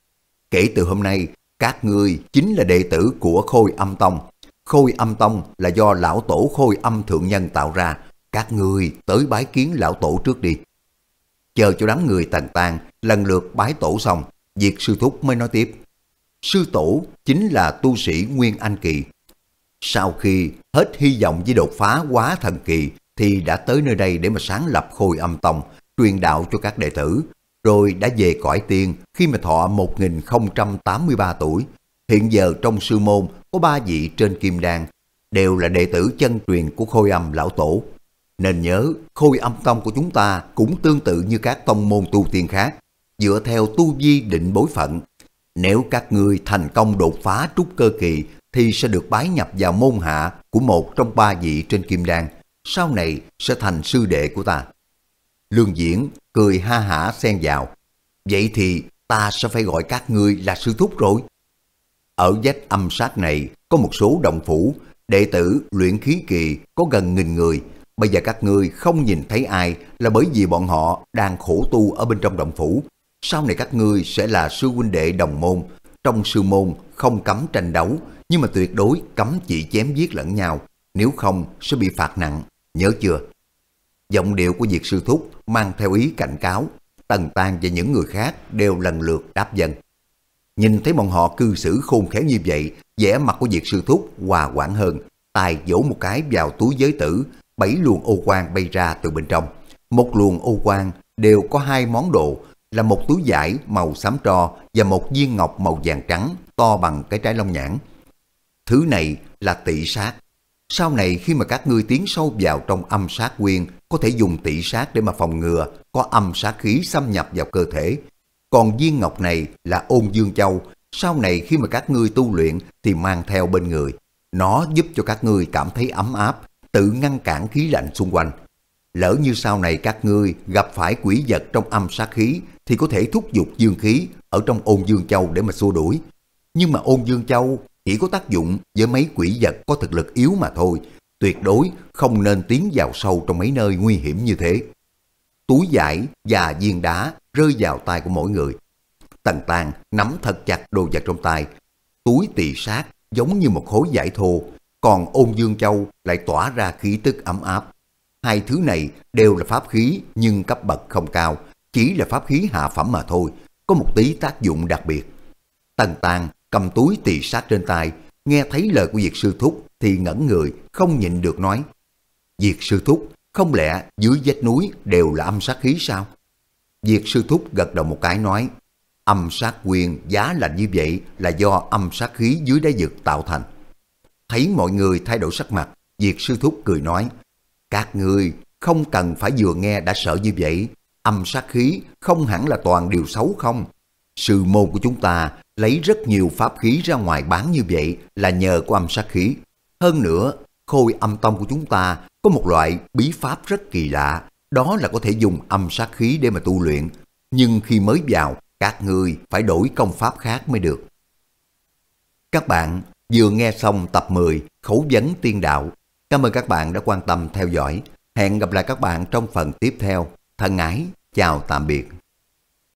kể từ hôm nay các ngươi chính là đệ tử của Khôi Âm Tông. Khôi Âm Tông là do lão tổ Khôi Âm Thượng Nhân tạo ra, các ngươi tới bái kiến lão tổ trước đi. Chờ cho đám người Tần Tàng lần lượt bái tổ xong, Diệt Sư Thúc mới nói tiếp: sư tổ chính là tu sĩ Nguyên Anh Kỳ. Sau khi hết hy vọng với đột phá Hóa Thần Kỳ thì đã tới nơi đây để mà sáng lập Khôi Âm Tông, truyền đạo cho các đệ tử, rồi đã về cõi tiên khi mà thọ một nghìn không trăm tám mươi ba tuổi. Hiện giờ trong sư môn có ba vị trên kim đan, đều là đệ tử chân truyền của Khôi Âm lão tổ. Nên nhớ, Khôi Âm Tông của chúng ta cũng tương tự như các tông môn tu tiên khác, dựa theo tu vi định bối phận. Nếu các ngươi thành công đột phá trúc cơ kỳ thì sẽ được bái nhập vào môn hạ của một trong ba vị trên kim đan, sau này sẽ thành sư đệ của ta. Lương Diễn cười ha hả xen vào: vậy thì ta sẽ phải gọi các ngươi là sư thúc rồi. Ở vách âm sát này có một số động phủ, đệ tử luyện khí kỳ có gần nghìn người. Bây giờ các ngươi không nhìn thấy ai là bởi vì bọn họ đang khổ tu ở bên trong động phủ. Sau này các ngươi sẽ là sư huynh đệ đồng môn. Trong sư môn không cấm tranh đấu, nhưng mà tuyệt đối cấm chỉ chém giết lẫn nhau, nếu không sẽ bị phạt nặng, nhớ chưa? Giọng điệu của Diệt Sư Thúc mang theo ý cảnh cáo. Tần Tàng và những người khác đều lần lượt đáp dâng. Nhìn thấy bọn họ cư xử khôn khéo như vậy, vẻ mặt của Diệt Sư Thúc hòa quảng hơn, tài vỗ một cái vào túi giới tử, bảy luồng ô quang bay ra từ bên trong. Một luồng ô quang đều có hai món đồ, là một túi vải màu xám tro và một viên ngọc màu vàng trắng to bằng cái trái long nhãn. Thứ này là tị sát. Sau này khi mà các ngươi tiến sâu vào trong âm sát nguyên, có thể dùng tị sát để mà phòng ngừa có âm sát khí xâm nhập vào cơ thể. Còn viên ngọc này là Ôn Dương Châu, sau này khi mà các ngươi tu luyện thì mang theo bên người. Nó giúp cho các ngươi cảm thấy ấm áp, tự ngăn cản khí lạnh xung quanh. Lỡ như sau này các ngươi gặp phải quỷ vật trong âm sát khí thì có thể thúc giục dương khí ở trong Ôn Dương Châu để mà xua đuổi. Nhưng mà Ôn Dương Châu chỉ có tác dụng với mấy quỷ vật có thực lực yếu mà thôi, tuyệt đối không nên tiến vào sâu trong mấy nơi nguy hiểm như thế. Túi vải và viên đá rơi vào tay của mỗi người. Tần Tàng nắm thật chặt đồ vật trong tay. Túi tỳ sát giống như một khối vải thô, còn Ôn Dương Châu lại tỏa ra khí tức ấm áp. Hai thứ này đều là pháp khí nhưng cấp bậc không cao, chỉ là pháp khí hạ phẩm mà thôi, có một tí tác dụng đặc biệt. Tần Tàng cầm túi tỳ sát trên tay, nghe thấy lời của Diệt Sư Thúc thì ngẩn người, không nhịn được nói: Diệt Sư Thúc, không lẽ dưới vách núi đều là âm sát khí sao? Diệt Sư Thúc gật đầu một cái nói: âm sát quyền giá lạnh như vậy là do âm sát khí dưới đáy vực tạo thành. Thấy mọi người thay đổi sắc mặt, Diệt Sư Thúc cười nói: các ngươi không cần phải vừa nghe đã sợ như vậy. Âm sát khí không hẳn là toàn điều xấu không. Sư môn của chúng ta lấy rất nhiều pháp khí ra ngoài bán như vậy là nhờ có âm sát khí. Hơn nữa, Khôi Âm Tông của chúng ta có một loại bí pháp rất kỳ lạ, đó là có thể dùng âm sát khí để mà tu luyện. Nhưng khi mới vào, các ngươi phải đổi công pháp khác mới được. Các bạn vừa nghe xong tập mười Khẩu vấn tiên đạo. Cảm ơn các bạn đã quan tâm theo dõi. Hẹn gặp lại các bạn trong phần tiếp theo. Thân ái, chào tạm biệt.